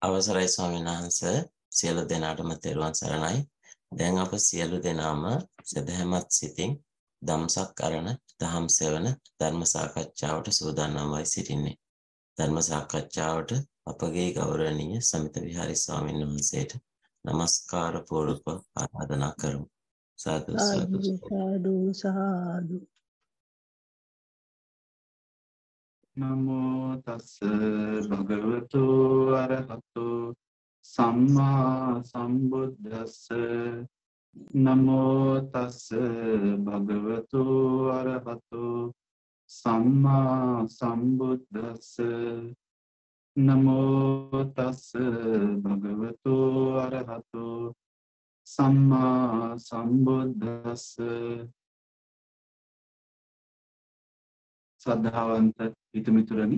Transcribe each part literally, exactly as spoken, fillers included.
අවසරයි ස්වාමීන් වහන්සේ සියලු දෙනාටම තෙරුවන් සරණයි. දැන් අප සියලු දෙනාම සදහැමත් සිතින් ධම්සක් අරණ දහම් සෙවන ධර්ම සාකච්ඡාවට සූදානම්වයි සිටින්නේ. ධර්ම සාකච්ඡාවට අපගේ ගෞරවනීය සමිත විහාරි ස්වාමීන් වහන්සේට নমස්කාර පූර්වක ආරාධනා කරමු. සාදු සාදු සාදු සාදු. නමෝ තස්ස භගවතු අරහතු සම්මා සම්බුද්දස්ස නමෝ තස්ස භගවතු අරහතු සම්මා සම්බුද්දස්ස නමෝ තස්ස භගවතු අරහතු සම්මා සම්බුද්දස්ස. සද්ධාවන්ත හිතමිතුරනි,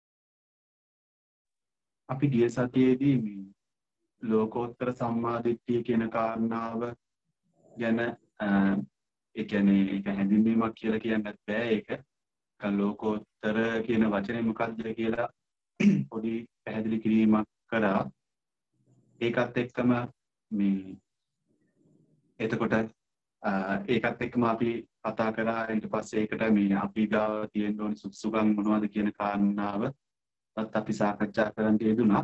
අපි ගිය සතියේදී මේ ලෝකෝත්තර සම්මාදිට්ඨිය කියන කාරණාව ගැන ඒ කියන්නේ ඒක හැඳින්වීමක් කියලා කියන්නත් බෑ. ඒක ලෝකෝත්තර කියන වචනේ මොකක්ද කියලා පොඩි පැහැදිලි කිරීමක් කරා. ඒකත් එක්කම මේ එතකොට ඒකත් එක්කම අපි කතා කරා. ඊට පස්සේ ඒකට මේ අපි ගාව තියෙන්න ඕනි සුසුකම් මොනවද කියන කාරණාවත් අපි සාකච්ඡා කරන්න යෙදුණා.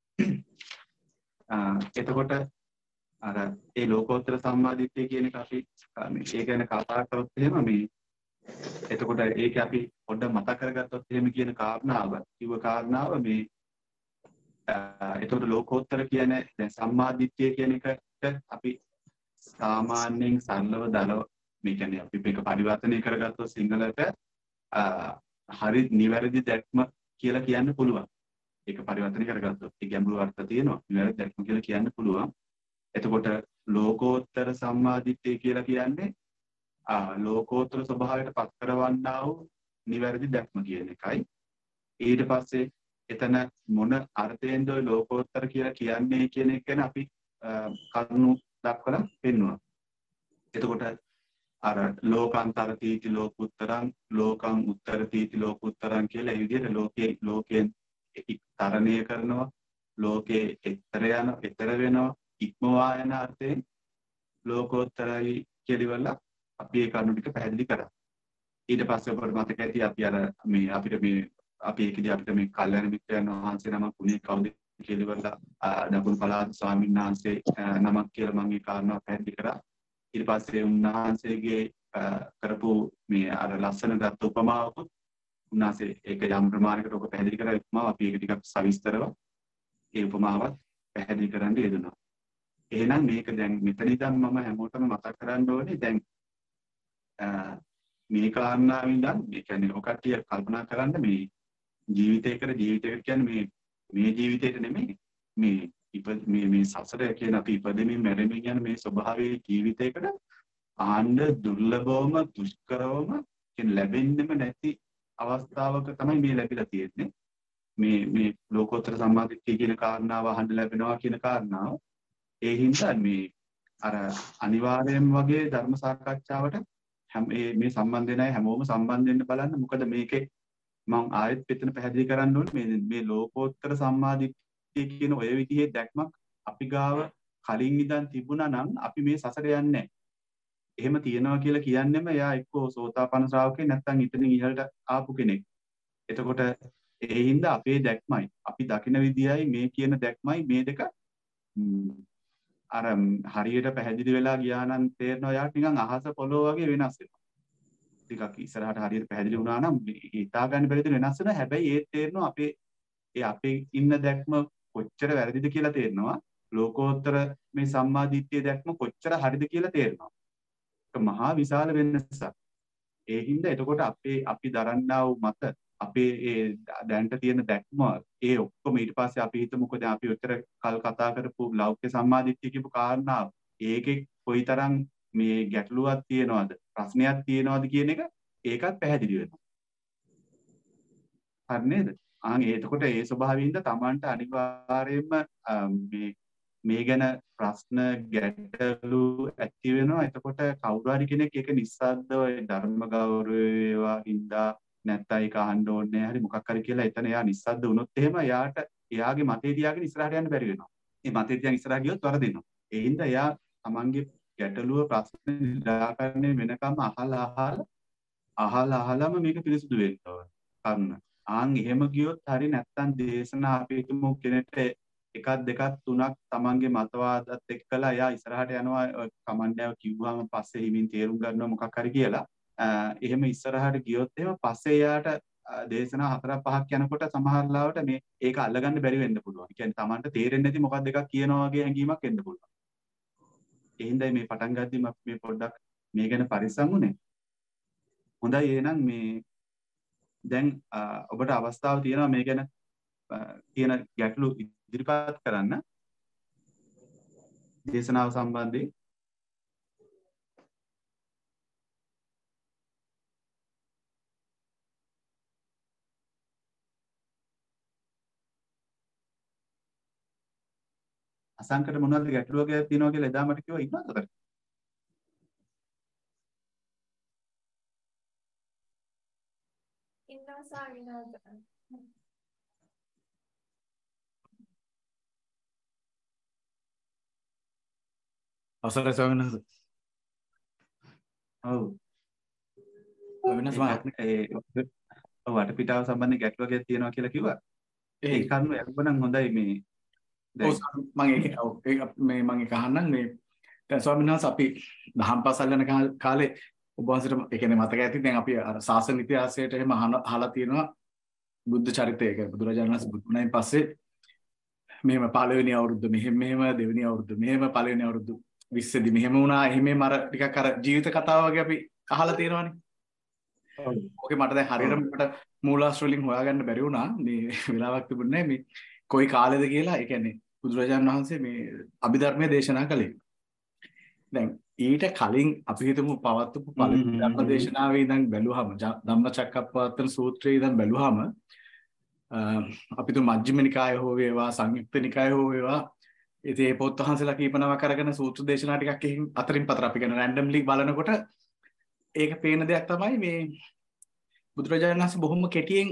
එතකොට අර ඒ ලෝකෝත්තර සම්මාදිට්ඨිය කියන එක අපි මේ ඒ ගැන කතා කරොත් එහෙම මේ එතකොට ඒක අපි පොඩ්ඩක් මතක් කරගත්තොත් එහෙම කියන කාරණාව කිව්ව කාරණාව මේ එතකොට ලෝකෝත්තර කියන්නේ දැන් සම්මාදිට්ඨිය කියන එකට අපි සාමාන්‍යයෙන් සරලව දලව මේ කියන්නේ අපි මේක පරිවර්තනය කරගත්තොත් සිංහලට හරි නිවැරදි දැක්ම කියලා කියන්න පුළුවන්. ඒක පරිවර්තනය කරගත්තොත් ඒ ගැඹුරු අර්ථ තියෙනවා. නිවැරදි දැක්ම කියලා කියන්න පුළුවන්. එතකොට ලෝකෝත්තර සම්මාදිට්ඨිය කියලා කියන්නේ ලෝකෝත්තර ස්වභාවයට පත් කරවන්නා වූ නිවැරදි දැක්ම කියන එකයි. ඊට පස්සේ එතන මොන අර්ථයෙන්ද ලෝකෝත්තර කියලා කියන්නේ කියන එක ගැන අපි කරුණු දක්වලා පෙන්වනවා. එතකොට අර ලෝකාන්තර තීති ලෝකුත්තරං ලෝකං උත්තර තීති ලෝකුත්තරං කියලා ඒ විදිහට ලෝකේ ලෝකයෙන් තරණය කරනවා, ලෝකේ එතර යන එතර වෙනවා, ඉක්මවා යන අර්ථයෙන් ලෝකෝත්තරයි කියලා අපි ඒ කරුණු ටික පැහැදිලි කරා. ඊට පස්සේ ඔබට මතක ඇති අපි අර මේ අපිට මේ අපි ඒකදී අපිට මේ කල්යනා මිත්‍රයන් වහන්සේ නමක් උනේ කවුද කියලා දකුණු පළාත් ස්වාමීන් වහන්සේ නමක් කියලා මම ඒ කාරණාව පැහැදිලි කරා. ඊට පස්සේ උන්වහන්සේගේ කරපු මේ අර ලස්සන ගත් උපමාවකුත් උන්වහන්සේ ඒක යම් ප්‍රමාණයකට ඔක පැහැදිලි කරලා උපමාව අපි ඒක ටිකක් සවිස්තරව ඒ උපමාවත් පැහැදිලි කරන්න යෙදුණා. එහෙනම් මේක දැන් මෙතන ඉඳන් මම හැමෝටම මතක් කරන්න ඕනේ දැන් මේ කාරණාවෙන් ඉඳන් ඒ කියන්නේ ඔය කට්ටිය කල්පනා කරන්න මේ ජීවිතයකට ජීවිතයකට කියන්නේ මේ මේ ජීවිතේට නෙමෙයි මේ මේ මේ සසර කියන අපි ඉපදෙමින් මැරෙමින් යන මේ ස්වභාවයේ ජීවිතයකට ආන්න දුර්ලභවම දුෂ්කරවම කියන ලැබෙන්නෙම නැති අවස්ථාවක තමයි මේ ලැබිලා තියෙන්නේ. මේ මේ ලෝකෝත්තර සම්මාදිට්ඨිය කියන කාරණාව අහන්න ලැබෙනවා කියන කාරණාව. ඒ හින්දා මේ අර අනිවාර්යයෙන්ම වගේ ධර්ම සාකච්ඡාවට හැම මේ සම්බන්ධ වෙන අය හැමෝම සම්බන්ධ වෙන්න බලන්න. මොකද මේකේ මම ආයෙත් පිටන පැහැදිලි කරන්න ඕනේ මේ මේ ලෝකෝත්තර සම්මාදිට්ඨිය කියන ඔය විදිහේ දැක්මක් අපි ගාව කලින් ඉඳන් තිබුණා නම් අපි මේ සසර යන්නේ නැහැ. එහෙම තියනවා කියලා කියන්නෙම එයා එක්කෝ සෝතාපන්න ශ්‍රාවකේ නැත්නම් ඉතින් ඉහළට ආපු කෙනෙක්. එතකොට ඒ හින්දා අපේ දැක්මයි අපි දකින විදියයි මේ කියන දැක්මයි මේ දෙක අර හරියට පැහැදිලි වෙලා ගියා නම් තේරෙනවා යාට නිකන් අහස පොළොව වගේ වෙනස් වෙනවා. ටිකක් ඉස්සරහට හරියට පැහැදිලි වුණා නම් හිතා ගන්න බැරි දෙයක් වෙනස් වෙනවා. හැබැයි ඒ තේරෙනවා අපේ ඒ අපේ ඉන්න දැක්ම කොච්චර වැරදිද කියලා තේරෙනවා. ලෝකෝත්තර මේ සම්මාදිට්ඨිය දැක්ම කොච්චර හරිද කියලා තේරෙනවා. ඒක මහා විශාල වෙනසක්. ඒ හින්දා එතකොට අපේ අපි දරන්නා වූ මත අපේ ඒ දැනට තියෙන දැක්ම ඒ ඔක්කොම ඊට පස්සේ අපි හිතමුකෝ දැන් අපි උත්තර කල් කතා කරපු ලෞකික සම්මාදිට්ඨිය කියපු කාරණාව ඒකේ කොයිතරම් මේ ගැටලුවක් තියෙනවද ප්‍රශ්නයක් තියෙනවද කියන එක ඒකත් පැහැදිලි වෙනවා. හරි නේද? ආන් එතකොට ඒ ස්වභාවයෙන්ද Tamanට අනිවාර්යයෙන්ම මේ මේ ගැන ප්‍රශ්න ගැටලු ඇති වෙනවා. එතකොට කවුරු හරි කෙනෙක් ඒක නිස්සද්දව ධර්ම ගෞරවය වේවා හින්දා නැත්නම් ඒක අහන්න ඕනේ හරි මොකක් හරි කියලා එතන එයා නිස්සද්ද වුණොත් එහෙම එයාට එයාගේ මතේ තියාගෙන ඉස්සරහට යන්න බැරි වෙනවා. මේ මතේ තියාගෙන ඉස්සරහට ගියොත් වරදිනවා. ඒ හින්දා එයා තමන්ගේ ගැටලුව ප්‍රශ්න නිරාකරණය වෙනකම් අහලා අහලා අහලා අහලාම මේක පිළිසුදු වෙන්න ඕන. කන්න. ආන් එහෙම ගියොත් හරි නැත්තම් දේශනා අපි හිතමු කෙනෙක්ට එකක් දෙකක් තුනක් තමන්ගේ මතවාදත් එක්කලා එයා ඉස්සරහට යනවා කමණ්ඩාව කිව්වම පස්සේ හිමින් තේරුම් ගන්නවා මොකක් හරි කියලා. එහෙම ඉස්සරහට ගියොත් එහෙම පස්සේ එයාට දේශනා හතරක් පහක් යනකොට සමහර ලාවට මේ ඒක අල්ලගන්න බැරි වෙන්න පුළුවන්. ඒ කියන්නේ තමන්ට තේරෙන්නේ නැති මොකක් දෙකක් කියනවා වගේ හැඟීමක් එන්න පුළුවන්. ඒ හින්දායි මේ පටන් ගද්දිම අපි මේ පොඩ්ඩක් මේ ගැන පරිස්සම් වුනේ. හොඳයි එහෙනම් මේ දැන් ඔබට අවස්ථාව තියෙනවා මේ ගැන තියෙන ගැටලු ඉදිරිපත් කරන්න දේශනාව සම්බන්ධයෙන්. අසංකට මොනවද ගැටලුවක් තියෙනවා කියලා එදා මට කිව්වා ඉන්නවද උතර? ඉන්නවා සාවිනාද. අවසරයි ස්වාමීන් වහන්සේ. ඔව්. ස්වාමීන් වහන්සේ ඒ වටපිටාව සම්බන්ධ ගැටලුවක් තියෙනවා කියලා කිව්වා. ඒ කරුණ යක්වනම් හොඳයි මේ ඔව් මම ඒක ඒක මේ මම ඒක අහන්නම් මේ දැන් ස්වාමීන් වහන්සේ අපි දහම් පාසල් යන කාලේ ඔබ වහන්සේට ඒ කියන්නේ මතක ඇති දැන් අපි අර ශාසන ඉතිහාසයට එහෙම අහලා තියෙනවා බුද්ධ චරිතය කියන්නේ බුදුරජාණන් වහන්සේ බුදු වුණායින් පස්සේ මෙහෙම පළවෙනි අවුරුද්ද මෙහෙම මෙහෙම දෙවෙනි අවුරුද්ද මෙහෙම පළවෙනි අවුරුද්ද විස්ස දී මෙහෙම වුණා එහෙම අර ටිකක් අර ජීවිත කතාව වගේ අපි අහලා තියෙනවානේ. ඔව්. ඕකේ මට දැන් හරියටම මට මූලාශ්‍ර වලින් හොයාගන්න බැරි වුණා මේ වෙලාවක් තිබුණේ නැහැ මේ කොයි කාලෙද කියලා. ඒ කියන්නේ බුදුරජාණන් වහන්සේ මේ අභිධර්මයේ දේශනා කළේ. දැන් ඊට කලින් අපි හිතමු පවත්වපු පළවෙනි ධර්ම දේශනාවේ ඉඳන් බැලුවාම ධම්මචක්කප්පවත්තන සූත්‍රයේ ඉඳන් බැලුවාම අපි තු මජ්ක්‍ධිම නිකාය හෝ වේවා සංයුක්ත නිකාය හෝ වේවා ඉතින් මේ පොත් වහන්සේලා කීපනමක් අරගෙන සූත්‍ර දේශනා ටිකක් එහෙන් අතරින් පතර අපි කියන රැන්ඩම්ලි බලනකොට ඒක පේන දෙයක් තමයි මේ බුදුරජාණන් වහන්සේ බොහොම කෙටියෙන්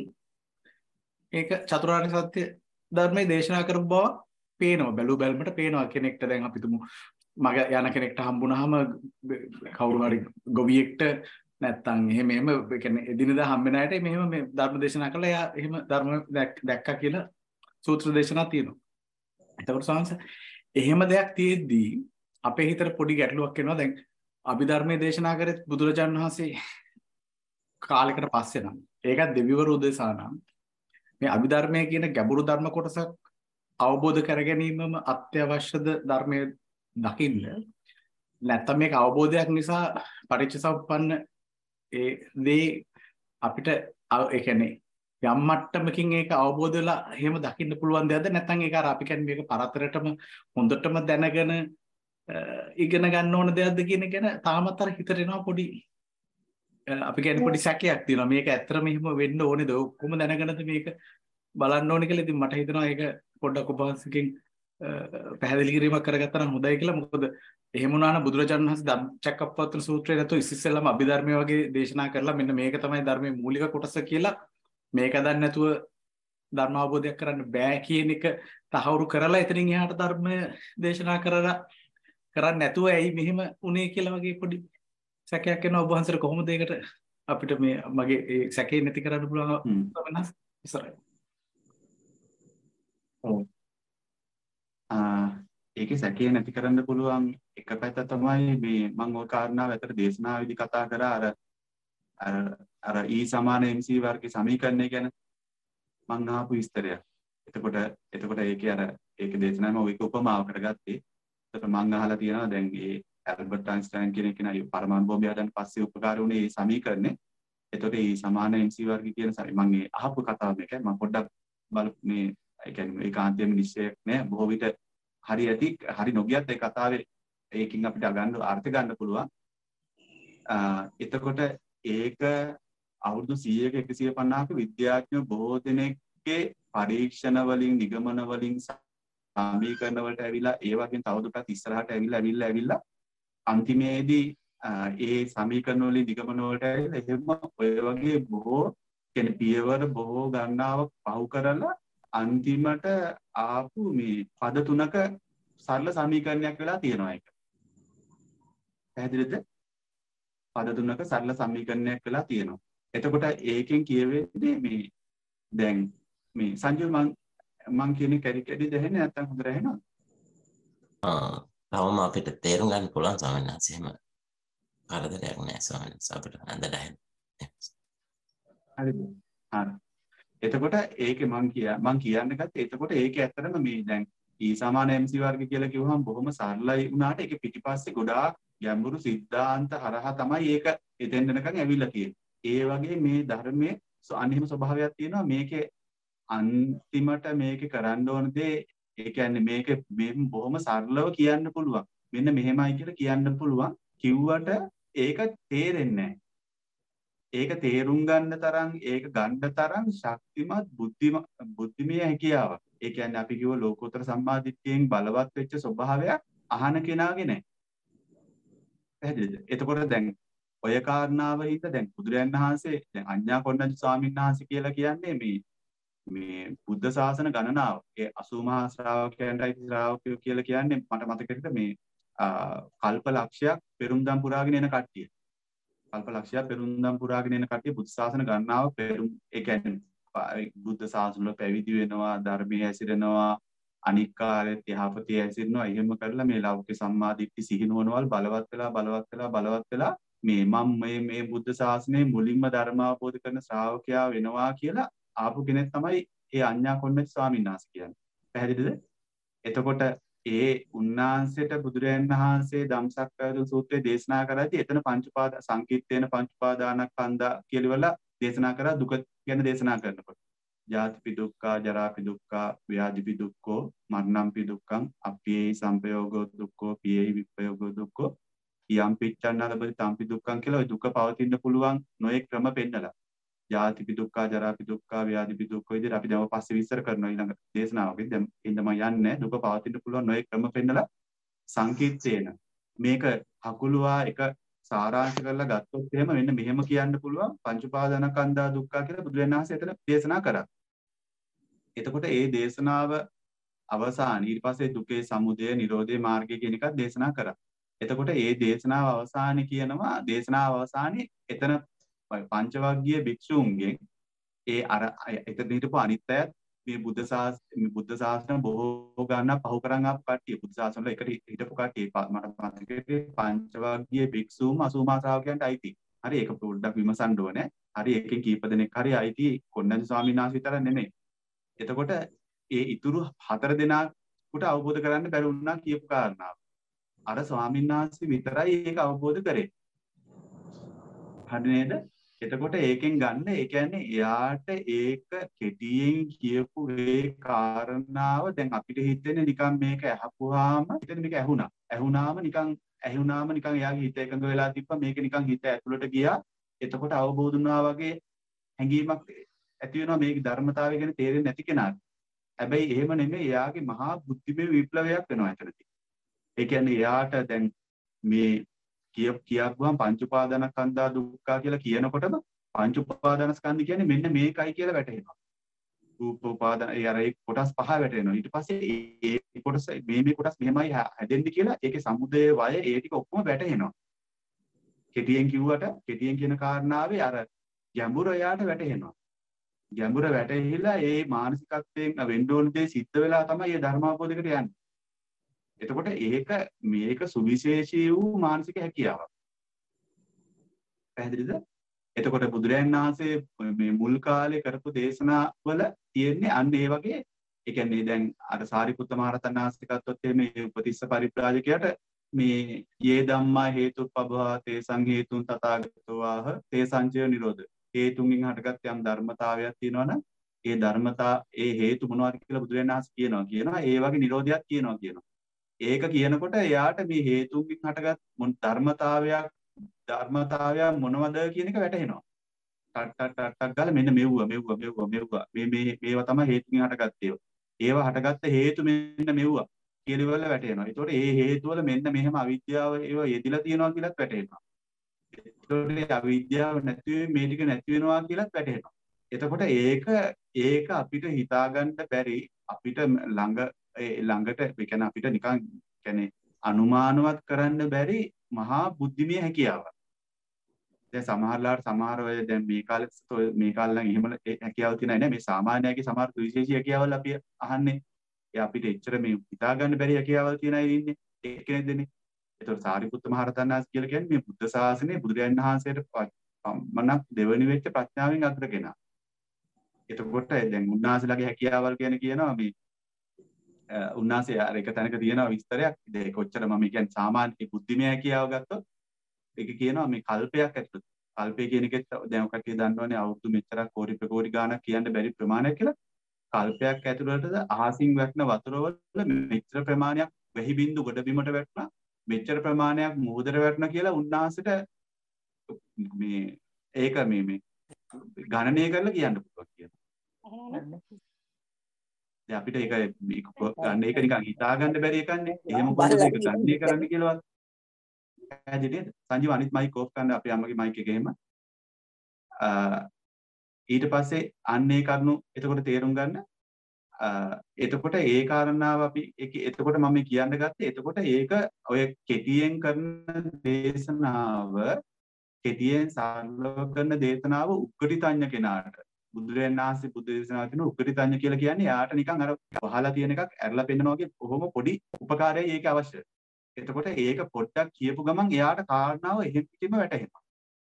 ඒක චතුරාර්ය සත්‍ය ධර්මයේ දේශනා කරපු බව පේනවා. බැලු බැලමට පේනවා කෙනෙක්ට දැන් අපි තුමු මග යන කෙනෙක්ට හම්බුනහම කවුරු හරි ගොවියෙක්ට නැත්තම් එහෙම එහෙම ඒ කියන්නේ එදිනදා හම්බ වෙන අයට මෙහෙම මේ ධර්ම දේශනා කළා එයා එහෙම ධර්ම දැක්කා කියලා සූත්‍ර දේශනා තියෙනවා. එතකොට සංස එහෙම දෙයක් තියෙද්දී අපේ හිතට පොඩි ගැටලුවක් එනවා. දැන් අභිධර්මයේ දේශනා කරේ බුදුරජාණන් වහන්සේ කාලයකට පස්සේ නම් ඒකත් දෙවිවරු උදෙසා නම් මේ අභිධර්මයේ කියන ගැඹුරු ධර්ම කොටසක් අවබෝධ කර ගැනීමම අත්‍යවශ්‍යද ධර්මයේ දකින්න නැත්නම් මේක අවබෝධයක් නිසා පටිච්චසමුප්පන්න ඒ දේ අපිට ඒ කියන්නේ යම් මට්ටමකින් ඒක අවබෝධ වෙලා එහෙම දකින්න පුළුවන් දෙයක්ද නැත්නම් ඒක අර අපි කියන්නේ මේක පරතරටම හොඳටම දැනගෙන ඉගෙන ගන්න ඕන දෙයක්ද කියන එක ගැන තාමත් අර හිතට එනවා පොඩි අපි කියන්නේ පොඩි සැකයක් තියෙනවා මේක ඇත්තටම එහෙම වෙන්න ඕනේද ඔක්කොම දැනගෙනද මේක බලන්න ඕනේ කියලා. ඉතින් මට හිතෙනවා ඒක පොඩ්ඩක් උපවාසකින් පැහැදිලි කිරීමක් කරගත්තා නම් හොඳයි කියලා. මොකද එහෙම වුණා නම් බුදුරජාණන් වහන්සේ ධම්මචක්කප්පවත්තන සූත්‍රය නැතෝ ඉස්සෙල්ලාම අභිධර්මයේ වගේ දේශනා කරලා මෙන්න මේක තමයි ධර්මයේ මූලික කොටස කියලා මේක දන්නේ නැතුව ධර්ම අවබෝධයක් කරන්න බෑ කියන එක තහවුරු කරලා එතනින් එහාට ධර්ම දේශනා කරලා කරන්නේ නැතුව ඇයි මෙහෙම උනේ කියලා වගේ පොඩි සැකයක් එනවා. ඔබ වහන්සේට කොහොමද ඒකට අපිට මේ මගේ ඒ සැකේ නැති කරන්න පුළුවන් වෙනස් ඉස්සරහ. ඔව්. ආ ඒකේ සැකේ නැති කරන්න පුළුවන් එක පැත්ත තමයි මේ මම ওই කාරණාව ඇතර දේශනාවේදී කතා කරා අර අර අර E සමාන M C වර්ගයේ සමීකරණය ගැන මම ආපු විස්තරයක්. එතකොට එතකොට ඒකේ අර ඒක දේශනාවේම ඔයක උපමාවකට ගත්තේ. එතකොට මම අහලා තියෙනවා දැන් මේ ඇල්බර්ට් අයින්ස්ටයින් කියන කෙනා පරමාණු බෝම්බය හදන්න පස්සේ උපකාර වුණේ මේ සමීකරණය. එතකොට E සමාන M C වර්ගය කියන සමී මම මේ අහපු කතාව මේක මම පොඩ්ඩක් බලු මේ ඒ කියන්නේ ඒකාන්තයෙන්ම නිශ්චයක් නෑ. බොහෝ විට හරි ඇති හරි නොගියත් ඒ කතාවේ ඒකින් අපිට ගන්න අර්ථ ගන්න පුළුවන්. එතකොට ඒක අවුරුදු සීයක එකසිය පනහක විද්‍යාඥයෝ බොහෝ දෙනෙක්ගේ පරීක්ෂණ වලින් නිගමන වලින් සමීකරණ වලට ඇවිල්ලා ඒ වගේම තවදුරටත් ඉස්සරහට ඇවිල්ලා ඇවිල්ලා ඇවිල්ලා අන්තිමේදී ඒ සමීකරණ වලින් නිගමන වලට ඇවිල්ලා එහෙම ඔය වගේ බොහෝ කියන්නේ පියවර බොහෝ ගණනාවක් පහු කරලා අන්තිමට ආපු මේ පද තුනක සරල සමීකරණයක් වෙලා තියෙනවා ඒක. පැහැදිලිද? පද තුනක සරල සමීකරණයක් වෙලා තියෙනවා. එතකොට ඒකෙන් කියවෙන්නේ මේ දැන් මේ සංජු මං මං කියන්නේ කැඩි කැඩි දැහෙන්නේ නැත්තම් හොඳට ඇහෙනවද? ආ තවම අපිට තේරුම් ගන්න පුළුවන් ස්වාමීන් වහන්සේ. එහෙම කරදරයක් නෑ ස්වාමීන් වහන්සේ අපිට හඳ දැහෙන්නේ. හරිද? හරි. එතකොට ඒකේ මං කිය මං කියන්න ගත්තේ එතකොට ඒකේ ඇත්තටම මේ දැන් E සමාන M C වර්ග කියලා කිව්වහම බොහොම සරලයි වුණාට ඒකේ පිටිපස්සේ ගොඩාක් ගැඹුරු සිද්ධාන්ත හරහා තමයි ඒක එතෙන් දෙනකන් ඇවිල්ලා තියෙන්නේ. ඒ වගේ මේ ධර්මයේ අනිහිම ස්වභාවයක් තියෙනවා. මේකේ අන්තිමට මේකේ කරන්න ඕන දේ ඒ කියන්නේ මේක මේ බොහොම සරලව කියන්න පුළුවන්. මෙන්න මෙහෙමයි කියලා කියන්න පුළුවන්. කිව්වට ඒක තේරෙන්නේ නැහැ. ඒක තේරුම් ගන්න තරම් ඒක ගන්න තරම් ශක්තිමත් බුද්ධිම බුද්ධිමය හැකියාවක්. ඒ කියන්නේ අපි කිව්ව ලෝකෝත්තර සම්මාදිට්ඨියෙන් බලවත් වෙච්ච ස්වභාවයක් අහන කෙනාගේ නැහැ. පැහැදිලිද? එතකොට දැන් ඔය කාරණාව හිත දැන් බුදුරයන් වහන්සේ දැන් අඤ්ඤා කොණ්ඩඤ්ඤ ස්වාමීන් වහන්සේ කියලා කියන්නේ මේ මේ බුද්ධ ශාසන ගණනාව. ඒ අසූ මහා ශ්‍රාවකයන්ටයි ශ්‍රාවකයෝ කියලා කියන්නේ මට මතකෙට මේ කල්ප ලක්ෂයක් පෙරුම්දම් පුරාගෙන එන කට්ටිය. කල්ප ලක්ෂයක් පෙරුම්දම් පුරාගෙන එන කට්ටිය බුද්ධ ශාසන ගණනාව පෙරුම් ඒ කියන්නේ බුද්ධ ශාසන වල පැවිදි වෙනවා, ධර්මයේ හැසිරෙනවා, අනික් කාලෙත් යහපතේ හැසිරෙනවා. එහෙම කරලා මේ ලෞකික සම්මාදිට්ඨි සිහිනුවනවල් බලවත් වෙලා බලවත් වෙලා බලවත් වෙලා මේ මම මේ මේ බුද්ධ ශාසනයේ මුලින්ම ධර්ම අවබෝධ කරන ශ්‍රාවකයා වෙනවා කියලා ආපු කෙනෙක් තමයි ඒ අඤ්ඤා කොණ්ඩඤ්ඤ ස්වාමීන් වහන්සේ කියන්නේ. පැහැදිලිද? එතකොට ඒ උන්වහන්සේට බුදුරයන් වහන්සේ ධම්සක්කය සූත්‍රයේ දේශනා කරද්දී එතන පංච පාද සංකීර්තේන පංච පාදානස්කන්ධ කියලා දේශනා කරා දුක ගැන දේශනා කරනකොට. ජාතිපි දුක්ඛා, ජරාපි දුක්ඛා, ව්‍යාධිපි දුක්ඛෝ, මරණම්පි දුක්ඛං, අප්පියේ සම්පයෝගෝ දුක්ඛෝ, පියේ විප්පයෝගෝ දුක්ඛෝ, යම් පිච්ඡන්නාලබති තම්පි දුක්ඛං කියලා ඔය දුක පවතින්න පුළුවන් නොයේ ක්‍රම පෙන්නලා. ජාතිපි දුක්ඛා, ජරාපි දුක්ඛා, ව්‍යාධිපි දුක්ඛෝ විදිහට අපි දැන් පස්සේ විස්තර කරනවා ඊළඟ දේශනාවකදී. දැන් ඉන්න මම යන්නේ දුක පවතින්න පුළුවන් නොයේ ක්‍රම පෙන්නලා සංකීර්තේන මේක හකුලුවා එක සාරාංශ කරලා ගත්තොත් එහෙම මෙන්න මෙහෙම කියන්න පුළුවන් පංච උපාදානස්කන්ධා දුක්ඛ කියලා බුදුරජාණන් වහන්සේ එතන දේශනා කරා. එතකොට ඒ දේශනාව අවසාන ඊට පස්සේ දුකේ සමුදය නිරෝධේ මාර්ගය කියන එකත් දේශනා කරා. එතකොට ඒ දේශනාව අවසානයේ කියනවා දේශනාව අවසානයේ එතන පංචවග්ගීය භික්ෂූන්ගෙන් ඒ අර එතන හිටපු අනිත් අයත් මේ බුද්ධ ශාසන බුද්ධ ශාසන බොහෝ ගණන් පහු කරන් ආපු කට්ටිය බුද්ධ ශාසන වල එකට හිටපු කට්ටිය මට මතකයි පංචවග්ගීය භික්ෂූම අසූ මහා ශ්‍රාවකයන්ට අයිති. හරි ඒක පොඩ්ඩක් විමසන්න ඕනේ. හරි එකෙන් කීප දෙනෙක් හරි අයිති කොණ්ඩඤ්ඤ ස්වාමීන් වහන්සේ විතර නෙමෙයි. එතකොට ඒ ඉතුරු හතර දෙනාට අවබෝධ කරන්න බැරි වුණා කියපු කාරණාව. අර ස්වාමීන් වහන්සේ විතරයි ඒක අවබෝධ කරේ. හරි නේද? එතකොට ඒකෙන් ගන්න ඒ කියන්නේ එයාට ඒක කෙටියෙන් කියපු ඒ කාරණාව දැන් අපිට හිතෙන්නේ නිකන් මේක අහපුවාම හිතෙන්නේ මේක ඇහුණා. ඇහුණාම නිකන් ඇහුණාම නිකන් එයාගේ හිත එකඟ වෙලා තිබ්බා මේක නිකන් හිත ඇතුළට ගියා. එතකොට අවබෝධ වුණා වගේ හැඟීමක් ඇති වෙනවා මේක ධර්මතාවය ගැන තේරෙන්නේ නැති කෙනාට. හැබැයි එහෙම නෙමෙයි එයාගේ මහා බුද්ධිමය විප්ලවයක් වෙනවා එතනදී. ඒ කියන්නේ එයාට දැන් මේ කිය කියාගුවම් පංච උපාදානස්කන්ධා දුක්ඛ කියලා කියනකොටම පංච උපාදානස්කන්ධ කියන්නේ මෙන්න මේකයි කියලා වැටහෙනවා. රූප උපාදාන ඒ අර ඒ කොටස් පහ වැටෙනවා. ඊට පස්සේ ඒ කොටස් මේ මේ කොටස් මෙහෙමයි හැදෙන්නේ කියලා ඒකේ සමුදය වය ඒ ටික ඔක්කොම වැටහෙනවා. කෙටියෙන් කිව්වට කෙටියෙන් කියන කාරණාවේ අර ගැඹුර එයාට වැටහෙනවා. ගැඹුර වැටහිලා ඒ මානසිකත්වයෙන් වෙන්න ඕන දේ සිද්ධ වෙලා තමයි මේ ධර්ම අවබෝධයකට යන්නේ. එතකොට ඒක මේක සුවිශේෂී වූ මානසික හැකියාවක්. පැහැදිලිද? එතකොට බුදුරයන් වහන්සේ මේ මුල් කාලේ කරපු දේශනා වල තියෙන්නේ අන්න ඒ වගේ ඒ කියන්නේ දැන් අර සාරිපුත්ත මහ රහතන් වහන්සේ ගත්තොත් මේ උපතිස්ස පරිබ්‍රාජකයාට මේ යේ ධම්මා හේතුප්පබවා තේසං හේතුන් තථාගතෝ ආහ තේසංචය නිරෝධ හේතුන්ගෙන් හටගත් යම් ධර්මතාවයක් තියෙනවනම් ඒ ධර්මතා ඒ හේතු මොනවද කියලා බුදුරජාණන් වහන්සේ කියනවා කියනවා ඒ වගේ නිරෝධයක් කියනවා කියනවා. ඒක කියනකොට එයාට මේ හේතුන්ගෙන් හටගත් මොන ධර්මතාවයක් ධර්මතාවය මොනවද කියන එක වැටහෙනවා. ටක් ටක් ටක් ටක් ගාලා මෙන්න මෙව්වා මෙව්වා මෙව්වා මෙව්වා මේ මේ මේවා තමයි හේතුන්ගෙන් හටගත්තේ. ඒවා හටගත්ත හේතු මෙන්න මෙව්වා කියලා වල වැටෙනවා. ඒතකොට ඒ හේතු වල මෙන්න මෙහෙම අවිද්‍යාව ඒවා යෙදිලා තියෙනවා කියලාත් වැටහෙනවා. ඒතකොට අවිද්‍යාව නැති මේ ටික නැති වෙනවා කියලාත් වැටහෙනවා. එතකොට ඒක ඒක අපිට හිතාගන්න බැරි අපිට ළඟ ළඟට ඒ කියන්නේ අපිට නිකන් කියන්නේ අනුමානවත් කරන්න බැරි මහා බුද්ධිමය හැකියාවක්. දැන් සමහරලාට සමහර අය දැන් මේ කාලේ මේ කාලේ නම් එහෙම හැකියාව තියෙන අය නෑ. මේ සාමාන්‍යයෙක් සමහර විශේෂී හැකියාවල් අපි අහන්නේ. ඒ අපිට එච්චර මේ හිතාගන්න බැරි හැකියාවල් තියෙන අය ඉන්නේ. එක්කෙනෙක් දෙන්නේ. ඒතකොට සාරිපුත්ත මහ රහතන් වහන්සේ කියලා කියන්නේ මේ බුද්ධ ශාසනයේ බුදුරජාණන් වහන්සේට මනක් දෙවනි වෙච්ච ප්‍රඥාවෙන් අග්‍රගෙනා. එතකොට දැන් උන්වහන්සේලාගේ හැකියාවල් ගැන කියනවා මේ උන්වහන්සේ අර එක තැනක තියෙනවා විස්තරයක්. ඒක කොච්චර මම කියන්නේ සාමාන්‍ය බුද්ධිමය හැකියාව ගත්තොත් ඒක කියනවා මේ කල්පයක් ඇතුළත. කල්පය කියන එකෙත් දැන් කට්ටිය දන්නවනේ අවුරුදු මෙච්චරක් කෝටි ප්‍රකෝටි ගාණක් කියන්න බැරි ප්‍රමාණයක් කියලා. කල්පයක් ඇතුළතද අහසින් වැටෙන වතුරවල මෙච්චර ප්‍රමාණයක් වෙහි බින්දු ගොඩ බිමට වැටුණා. මෙච්චර ප්‍රමාණයක් මුහුදට වැටුණා කියලා උන්වහන්සේට මේ ඒක මේ මේ ගණනය කරලා කියන්න පුළුවන් කියනවා. දැන් අපිට ඒක ගන්න ඒක නිකන් හිතා ගන්න බැරි එකන්නේ. එහෙම කොහොමද ඒක ගණනය කරන්න කියලාවත්. ඇයි නේද? සංජීව අනිත් මයික් ඕෆ් කරන්න අපේ අම්මගේ මයික් එක එහෙම. ඊට පස්සේ අන්නේ කරුණු එතකොට තේරුම් ගන්න. එතකොට ඒ කාරණාව අපි එතකොට මම කියන්න ගත්තේ එතකොට ඒක ඔය කෙටියෙන් කරන දේශනාව කෙටියෙන් සරලව කරන දේශනාව උක්කටිතඤ්ඤ කෙනාට බුදුරජාණන් වහන්සේ බුද්ධ දේශනාව කියන උක්කටිතඤ්ඤ කියලා කියන්නේ යාට නිකන් අර වහලා තියෙන එකක් ඇරලා පෙන්නනවා වගේ කොහොම පොඩි උපකාරයයි ඒක අවශ්‍යයි. එතකොට ඒක පොඩ්ඩක් කියපු ගමන් එයාට කාරණාව එහෙම පිටින්ම වැටහෙනවා.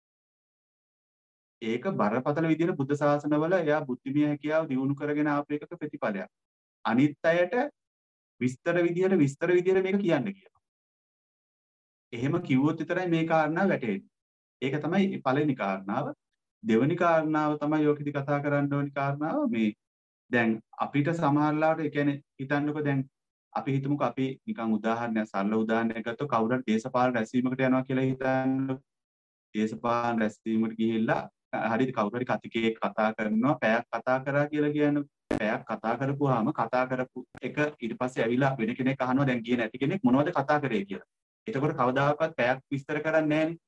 ඒක බරපතල විදිහට බුද්ධ ශාසනවල එයා බුද්ධිමය හැකියාව දියුණු කරගෙන ආපු එකක ප්‍රතිඵලයක්. අනිත් අයට විස්තර විදිහට විස්තර විදිහට මේක කියන්න කියනවා. එහෙම කිව්වොත් විතරයි මේ කාරණාව වැටෙන්නේ. ඒක තමයි පළවෙනි කාරණාව. දෙවෙනි කාරණාව තමයි ඔකෙදි කතා කරන්න ඕනි කාරණාව මේ දැන් අපිට සමහරලාට ඒ කියන්නේ හිතන්නකෝ දැන් අපි හිතමුකෝ අපි නිකන් උදාහරණයක් සරල උදාහරණයක් ගත්තොත් කවුරුහරි දේශපාලන රැස්වීමකට යනවා කියලා හිතන්න. දේශපාලන රැස්වීමකට ගිහිල්ලා හරියට කවුරු හරි කතිකේ කතා කරනවා පැයක් කතා කරා කියලා කියන්නේ පැයක් කතා කරපුවාම කතා කරපු එක ඊට පස්සේ ඇවිල්ලා වෙන කෙනෙක් අහනවා දැන් ගියේ නැති කෙනෙක් මොනවද කතා කරේ කියලා. එතකොට කවදාකවත් පැයක් විස්තර කරන්නේ නැහනේ.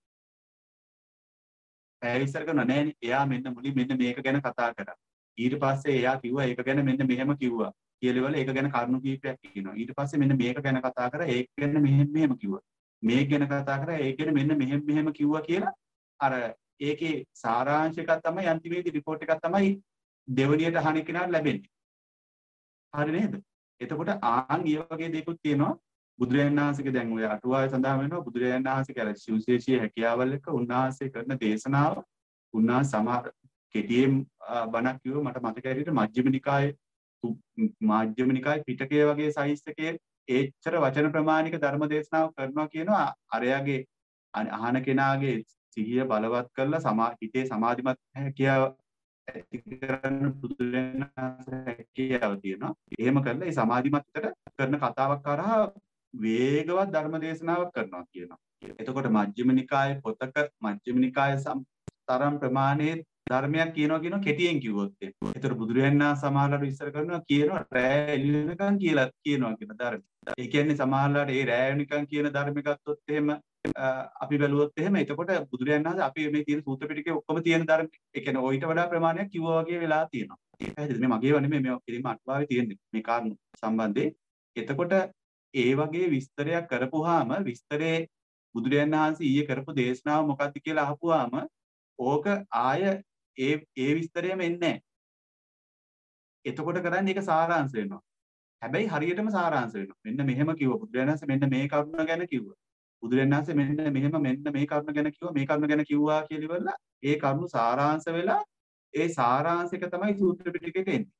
පැය විස්තර කරනව නැහනේ. එයා මෙන්න මුලින් මෙන්න මේක ගැන කතා කරා. ඊට පස්සේ එයා කිව්වා ඒක ගැන මෙන්න මෙහෙම කිව්වා. කියලාවල ඒක ගැන කරුණු කීපයක් කියනවා. ඊට පස්සේ මෙන්න මේක ගැන කතා කරා ඒක ගැන මෙහෙම මෙහෙම කිව්වා. මේක ගැන කතා කරා ඒක ගැන මෙන්න මෙහෙම මෙහෙම කිව්වා කියලා අර ඒකේ සාරාංශ එකක් තමයි අන්තිමේදී රිපෝට් එකක් තමයි දෙවනියට අහන කෙනාට ලැබෙන්නේ. හරි නේද? එතකොට ආන් ඊ වගේ දේකුත් තියෙනවා බුදුරජාණන් වහන්සේගේ දැන් ඔය අටුවාවේ සඳහන් වෙනවා බුදුරජාණන් වහන්සේ කියලා සුවිශේෂී හැකියාවල් එක්ක උන්වහන්සේ කරන දේශනාව උන්වහන්සේ සමහර කෙටියෙන් බණක් කිව්ව මට මතක හැටියට මජ්ක්‍ධිම නිකායේ මජ්ක්‍ධිම නිකායේ පිටකය වගේ සයිස් එකේ ඒච්චර වචන ප්‍රමාණික ධර්ම දේශනාව කරනවා කියනවා අරයාගේ අහන කෙනාගේ සිහිය බලවත් කරලා සමා හිතේ සමාධිමත් හැකියාව ඇති කරන්න බුදුරජාණන් වහන්සේ හැකියාව තියෙනවා. එහෙම කරලා ඒ සමාධිමත් හිතට කරන කතාවක් කරා වේගවත් ධර්ම දේශනාවක් කරනවා කියනවා. එතකොට මජ්ක්‍ධිම නිකායේ පොතක මජ්ක්‍ධිම නිකායේ තරම් ප්‍රමාණයේ ධර්මයක් කියනවා කියනවා කෙටියෙන් කිව්වොත් ඒක. ඒතර බුදුරජාණන් වහන්සේ සමහරවල් විස්තර කරනවා කියනවා රැය එළිවෙනකන් කියලා කියනවා කියන ධර්ම. ඒ කියන්නේ සමහරවල්ලාට ඒ රැය නිකන් කියන ධර්ම ගත්තොත් එහෙම අපි බැලුවොත් එහෙම එතකොට බුදුරජාණන් වහන්සේ අපි මේ තියෙන සූත්‍ර පිටකේ ඔක්කොම තියෙන ධර්ම ඒ කියන්නේ ඔయిత වඩා ප්‍රමාණයක් කිව්වා වගේ වෙලා තියෙනවා. ඒක පැහැදිලිද? මේ මගේව නෙමෙයි මේ කිරීම අටුවාවේ තියෙන්නේ මේ කාරණු සම්බන්ධයෙන්. එතකොට ඒ වගේ විස්තරයක් කරපුවාම විස්තරේ බුදුරජාණන් වහන්සේ ඊයේ කරපු දේශනාව මොකක්ද කියලා අහපුවාම ඕක ආය ඒ ඒ විස්තරයම එන්නේ නැහැ. එතකොට කරන්නේ ඒක සාරාංශ වෙනවා. හැබැයි හරියටම සාරාංශ වෙනවා. මෙන්න මෙහෙම කිව්වා බුදුරජාණන් වහන්සේ මෙන්න මේ කරුණ ගැන කිව්වා. බුදුරජාණන් වහන්සේ මෙන්න මෙහෙම මෙන්න මේ කරුණ ගැන කිව්වා මේ කරුණ ගැන කිව්වා කියලා ඉවරලා ඒ කරුණු සාරාංශ වෙලා ඒ සාරාංශ එක තමයි සූත්‍ර පිටකෙට එන්නේ.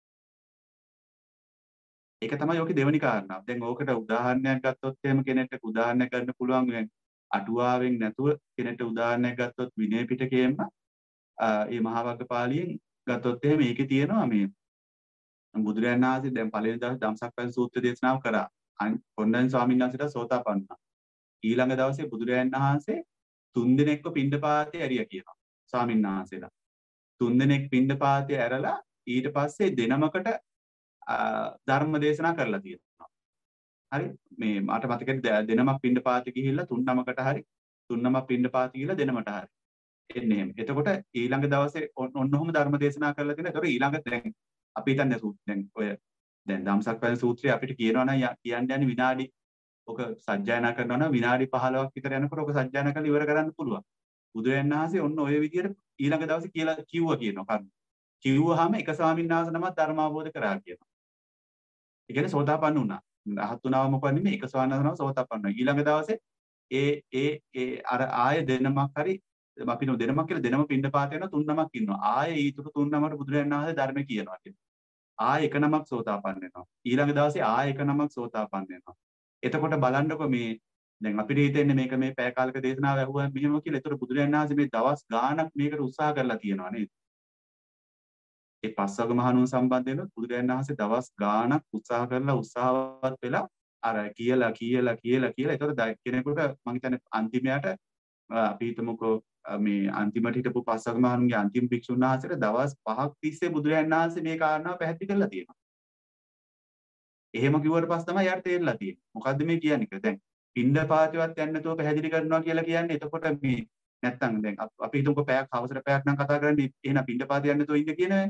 ඒක තමයි ඔකේ දෙවෙනි කාරණාව. දැන් ඕකට උදාහරණයක් ගත්තොත් එහෙම කෙනෙක්ට උදාහරණයක් ගන්න පුළුවන් වෙන අටුවාවෙන් නැතුව කෙනෙක්ට උදාහරණයක් ගත්තොත් විනය පිටකයෙන්ම ඒ මහා වග්ගපාළියෙන් ගත්තොත් එහෙම ඒකේ තියෙනවා මේ බුදුරජාණන් වහන්සේ දැන් පළවෙනි දවසේ ධම්සක්පල් සූත්‍ර දේශනාව කරා. පොණ්ණන් ස්වාමීන් වහන්සේට සෝතාපන්නා. ඊළඟ දවසේ බුදුරජාණන් වහන්සේ තුන් දිනක්ව පිණ්ඩපාතේ ඇරියා කියනවා ස්වාමීන් වහන්සේලා. තුන් දිනක් පිණ්ඩපාතේ ඇරලා ඊට පස්සේ දෙනමකට ධර්ම දේශනා කරලා තියෙනවා. හරි මේ මට මතකයි දෙනමක් පිණ්ඩපාතේ ගිහිල්ලා තුන් නමකට හරි තුන් නමක් පිණ්ඩපාතේ ගිහිල්ලා දෙනමට හරි. එන්නේ එහෙම. එතකොට ඊළඟ දවසේ ඔන්න ඔහොම ධර්ම දේශනා කරලා තියෙනවා. ඒතකොට ඊළඟ දැන් අපි හිතන්නේ දැන් ඔය දැන් ධම්සක්පල සූත්‍රය අපිට කියනවා නම් කියන්න යන්නේ විනාඩි ඔක සජ්ජායනා කරනවා නම් විනාඩි පහළොවක් විතර යනකොට ඔක සජ්ජායනා කරලා ඉවර කරන්න පුළුවන්. බුදුරජාණන් වහන්සේ ඔන්න ඔය විදිහට ඊළඟ දවසේ කියලා කිව්වා කියනවා කර්ම. කිව්වහම එක ස්වාමීන් වහන්සේ නමක් ධර්ම අවබෝධ කරා කියනවා. ඒ කියන්නේ සෝතාපන්න වුණා. රහත් වුණාම මොකද නෙමෙයි එක ස්වාමීන් වහන්සේ නම සෝතාපන්න වුණා. ඊළඟ දවසේ ඒ ඒ ඒ අර ආය දෙනමක් හරි අපි නෝ දෙනමක් කියලා දෙනම පින්ඩපාත යන තුන් නමක් ඉන්නවා. ආයේ ඊටු තුන් නමකට බුදුරජාණන් වහන්සේ ධර්ම කියනවා කියනවා. ආයෙ එක නමක් සෝතාපන්න වෙනවා. ඊළඟ දවසේ ආයෙ එක නමක් සෝතාපන්න වෙනවා. එතකොට බලන්නකො මේ දැන් අපිට හිතෙන්නේ මේක මේ පැය කාලක දේශනාව ඇහුවා මෙහෙම කියලා. ඒතර බුදුරජාණන් වහන්සේ මේ දවස් ගාණක් මේකට උත්සාහ කරලා තියෙනවා නේද? ඒ පස්වග මහණුන් සම්බන්ධයෙන් බුදුරජාණන් වහන්සේ දවස් ගාණක් උත්සාහ කරලා උත්සාහවත් වෙලා අර කියලා කියලා කියලා කියලා. ඒතර කෙනෙකුට මම හිතන්නේ අන්තිමයට අපි හිතමුකෝ මේ අන්තිමට හිටපු පස්වග මහණුන්ගේ අන්තිම භික්ෂුන් වහන්සේට දවස් පහක් තිස්සේ බුදුරජාණන් වහන්සේ මේ කාරණාව පැහැදිලි කරලා තියෙනවා. එහෙම කිව්වට පස්සේ තමයි යාට තේරෙලා තියෙන්නේ. මොකද්ද මේ කියන්නේ කියලා. දැන් පින්ඩපාතේවත් යන්නේ නැතුව පැහැදිලි කරනවා කියලා කියන්නේ එතකොට මේ නැත්තම් දැන් අපි හිතමුකෝ පැයක් හවසට පැයක් නම් කතා කරන්නේ එහෙනම් පින්ඩපාතේ යන්නේ නැතුව ඉන්න කියන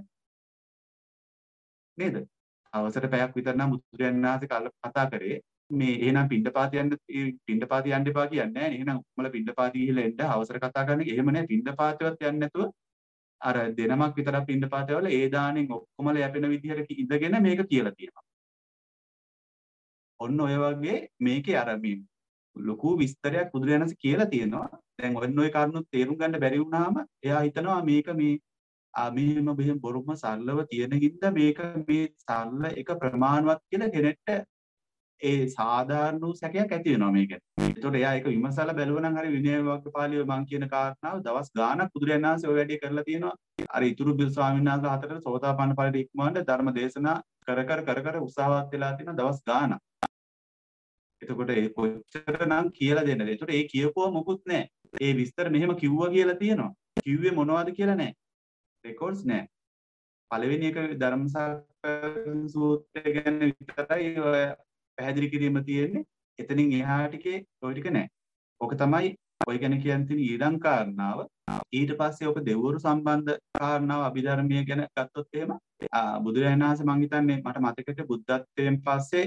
නේද? හවසට පැයක් විතර නම් බුදුරජාණන් වහන්සේ කතා කරේ මේ එහෙනම් පින්ඩපාතේ යන්න පින්ඩපාතේ යන්න එපා කියන්නේ නැහැ. එහෙනම් උඹලා පින්ඩපාතේ ගිහිල්ලා එන්න හවසට කතා කරන්නේ. එහෙම නැහැ පින්ඩපාතේවත් යන්නේ නැතුව අර දෙනමක් විතරක් පින්ඩපාතේ වල ඒ දාණයෙන් ඔක්කොමල යැපෙන විදිහට ඉඳගෙන මේක කියලා තියෙනවා. ඔන්න ඔය වගේ මේකේ අර මේ ලොකු විස්තරයක් බුදුරජාණන්සේ කියලා තියෙනවා. දැන් ඔන්න ඔය කාරණු තේරුම් ගන්න බැරි වුණාම එයා හිතනවා මේක මේ ආ මෙහෙම මෙහෙම බොරුම සරලව තියෙන හින්දා මේක මේ සරල එක ප්‍රමාණවත් කියලා කෙනෙක්ට ඒ සාධාරණ වූ සැකයක් ඇති වෙනවා මේක. ඒතකොට එයා ඒක විමසලා බැලුවා නම් හරි විනය වග්ගපාළිය මං කියන කාරණාව දවස් ගාණක් බුදුරජාණන් වහන්සේ ඔය වැඩේ කරලා තියෙනවා. අර ඉතුරු බිල් ස්වාමීන් වහන්සේ හතරට සෝතාපන්න ඵලයට ඉක්මවන්න ධර්ම දේශනා කර කර කර කර උත්සාහවත් වෙලා තියෙන දවස් ගාණක්. එතකොට ඒ කොච්චරනම් කියලා දෙන්නද? එතකොට ඒ කියපුවා මොකුත් නැහැ. ඒ විස්තර මෙහෙම කිව්වා කියලා තියෙනවා. කිව්වේ මොනවද කියලා නැහැ. රෙකෝඩ්ස් නැහැ. පළවෙනි එක ධර්මසාකච්ඡා සූත්‍රය ගැන විතරයි ඔය පැහැදිලි කිරීම තියෙන්නේ. එතනින් එහා ටිකේ ඔය ටික නැහැ. ඔක තමයි ඔය ගැන කියන්න තියෙන ඊළඟ කාරණාව. ඊට පස්සේ ඔක දෙවරු සම්බන්ධ කාරණාව අභිධර්මයේ ගැන ගත්තොත් එහෙම බුදුරජාණන් වහන්සේ මං හිතන්නේ මට මතකයි බුද්ධත්වයෙන් පස්සේ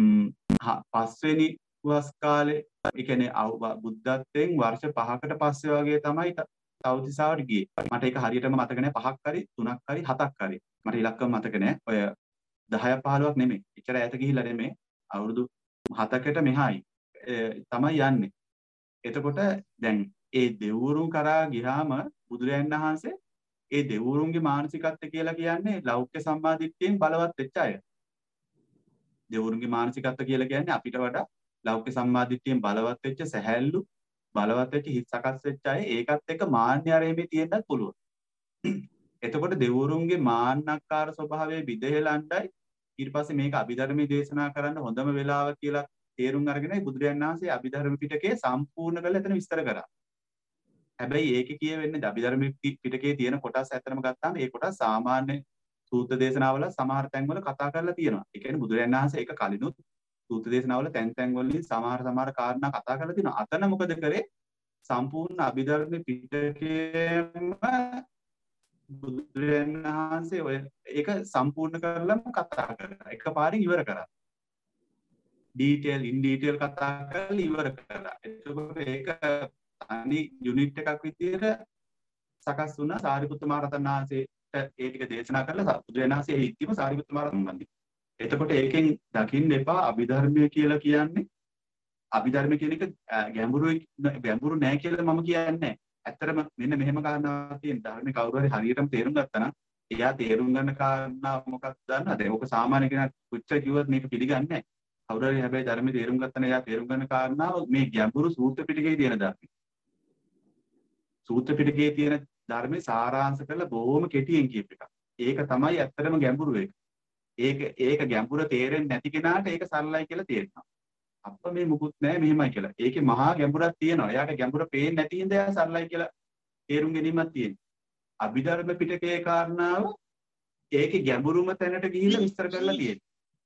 පස්වෙනි වස් කාලේ ඒ කියන්නේ බුද්ධත්වයෙන් වර්ෂ පහකට පස්සේ වගේ තමයි තවතිසාවට ගියේ. මට ඒක හරියටම මතක නැහැ. පහක් හරි තුනක් හරි හතක් හරි. මට ඉලක්කම මතක නැහැ. ඔය දහයක් පහළොවක් නෙමෙයි. එච්චර ඈත ගිහිල්ලා නෙමෙයි. අවුරුදු හතකට මෙහායි තමයි යන්නේ. එතකොට දැන් ඒ දෙවුරුන් කරා ගියාම බුදුරජාණන් වහන්සේ ඒ දෙවුරුන්ගේ මානසිකත්වය කියලා කියන්නේ ලෞකික සම්මාදිට්ඨියෙන් බලවත් වෙච්ච අය. දෙවුරුන්ගේ මානසිකත්වය කියලා කියන්නේ අපිට වඩා ලෞකික සම්මාදිට්ඨියෙන් බලවත් වෙච්ච සැහැල්ලු බලවත් වෙච්ච හිත් සකස් වෙච්ච අය. ඒකත් එක්ක මාන්‍ය ආරෙමේ තියෙන්නත් පුළුවන්. එතකොට දෙවුරුන්ගේ මාන්නක්කාර ස්වභාවය විදහෙලණ්ඩයි ඊට පස්සේ මේක අභිධර්මයේ දේශනා කරන්න හොඳම වෙලාව කියලා තේරුම් අරගෙනයි බුදුරජාණන් වහන්සේ අභිධර්ම පිටකේ සම්පූර්ණ කරලා එතන විස්තර කරා. හැබැයි ඒකේ කියවෙන්නේ අභිධර්ම පිටකේ තියෙන කොටස් ඇත්තටම ගත්තාම ඒ කොටස් සාමාන්‍ය සූත්‍ර දේශනාවල සමහර තැන්වල කතා කරලා තියෙනවා. ඒ කියන්නේ බුදුරජාණන් වහන්සේ ඒක කලිනුත් සූත්‍ර දේශනාවල තැන් තැන් වලින් සමහර සමහර කාරණා කතා කරලා තියෙනවා. අතන මොකද කරේ? සම්පූර්ණ අභිධර්ම පිටකේම බුදුරජාණන් වහන්සේ ඔය ඒක සම්පූර්ණ කරලම කතා කරා. එකපාරින් ඉවර කරා. ඩීටේල් ඉන් ඩීටේල් කතා කරලා ඉවර කරා. එතකොට ඒක අනි යුනිට් එකක් විදියට සකස් වුණා සාරිපුත්ත මහ රහතන් වහන්සේට ඒ ටික දේශනා කරලා බුදුරජාණන් වහන්සේ ඒ ඉතිම සාරිපුත්ත මහ රහතන් වහන්සේ. එතකොට ඒකෙන් දකින්න එපා අභිධර්මය කියලා කියන්නේ අභිධර්ම කියන එක ගැඹුරු ගැඹුරු නෑ කියලා මම කියන්නේ නෑ. ඇත්තටම මෙන්න මෙහෙම කාරණාවක් තියෙන ධර්මයේ කවුරු හරි හරියටම තේරුම් ගත්තා නම් එයා තේරුම් ගන්න කාරණා මොකක්ද දන්නවද? ඒක සාමාන්‍ය කෙනෙක් කොච්චර කිව්වත් මේක පිළිගන්නේ නැහැ. කවුරු හරි හැබැයි ධර්මයේ තේරුම් ගත්තා නම් එයා තේරුම් ගන්න කාරණාව මේ ගැඹුරු සූත්‍ර පිටකයේ තියෙන ධර්මයේ. සූත්‍ර පිටකයේ තියෙන ධර්මයේ සාරාංශ කරලා බොහොම කෙටියෙන් කියප එකක්. ඒක තමයි ඇත්තටම ගැඹුරු එක. ඒක ඒක ගැඹුර තේරෙන්නේ නැති කෙනාට ඒක සරලයි කියලා තේරෙනවා. අප්ප මේ මුකුත් නැහැ මෙහෙමයි කියලා. ඒකේ මහා ගැඹුරක් තියෙනවා. එයාට ගැඹුර පේන්නේ නැති හින්දා එයා සරලයි කියලා තේරුම් ගැනීමක් තියෙනවා. අභිධර්ම පිටකයේ කාරණාව ඒකේ ගැඹුරුම තැනට ගිහිල්ලා විස්තර කරලා තියෙනවා.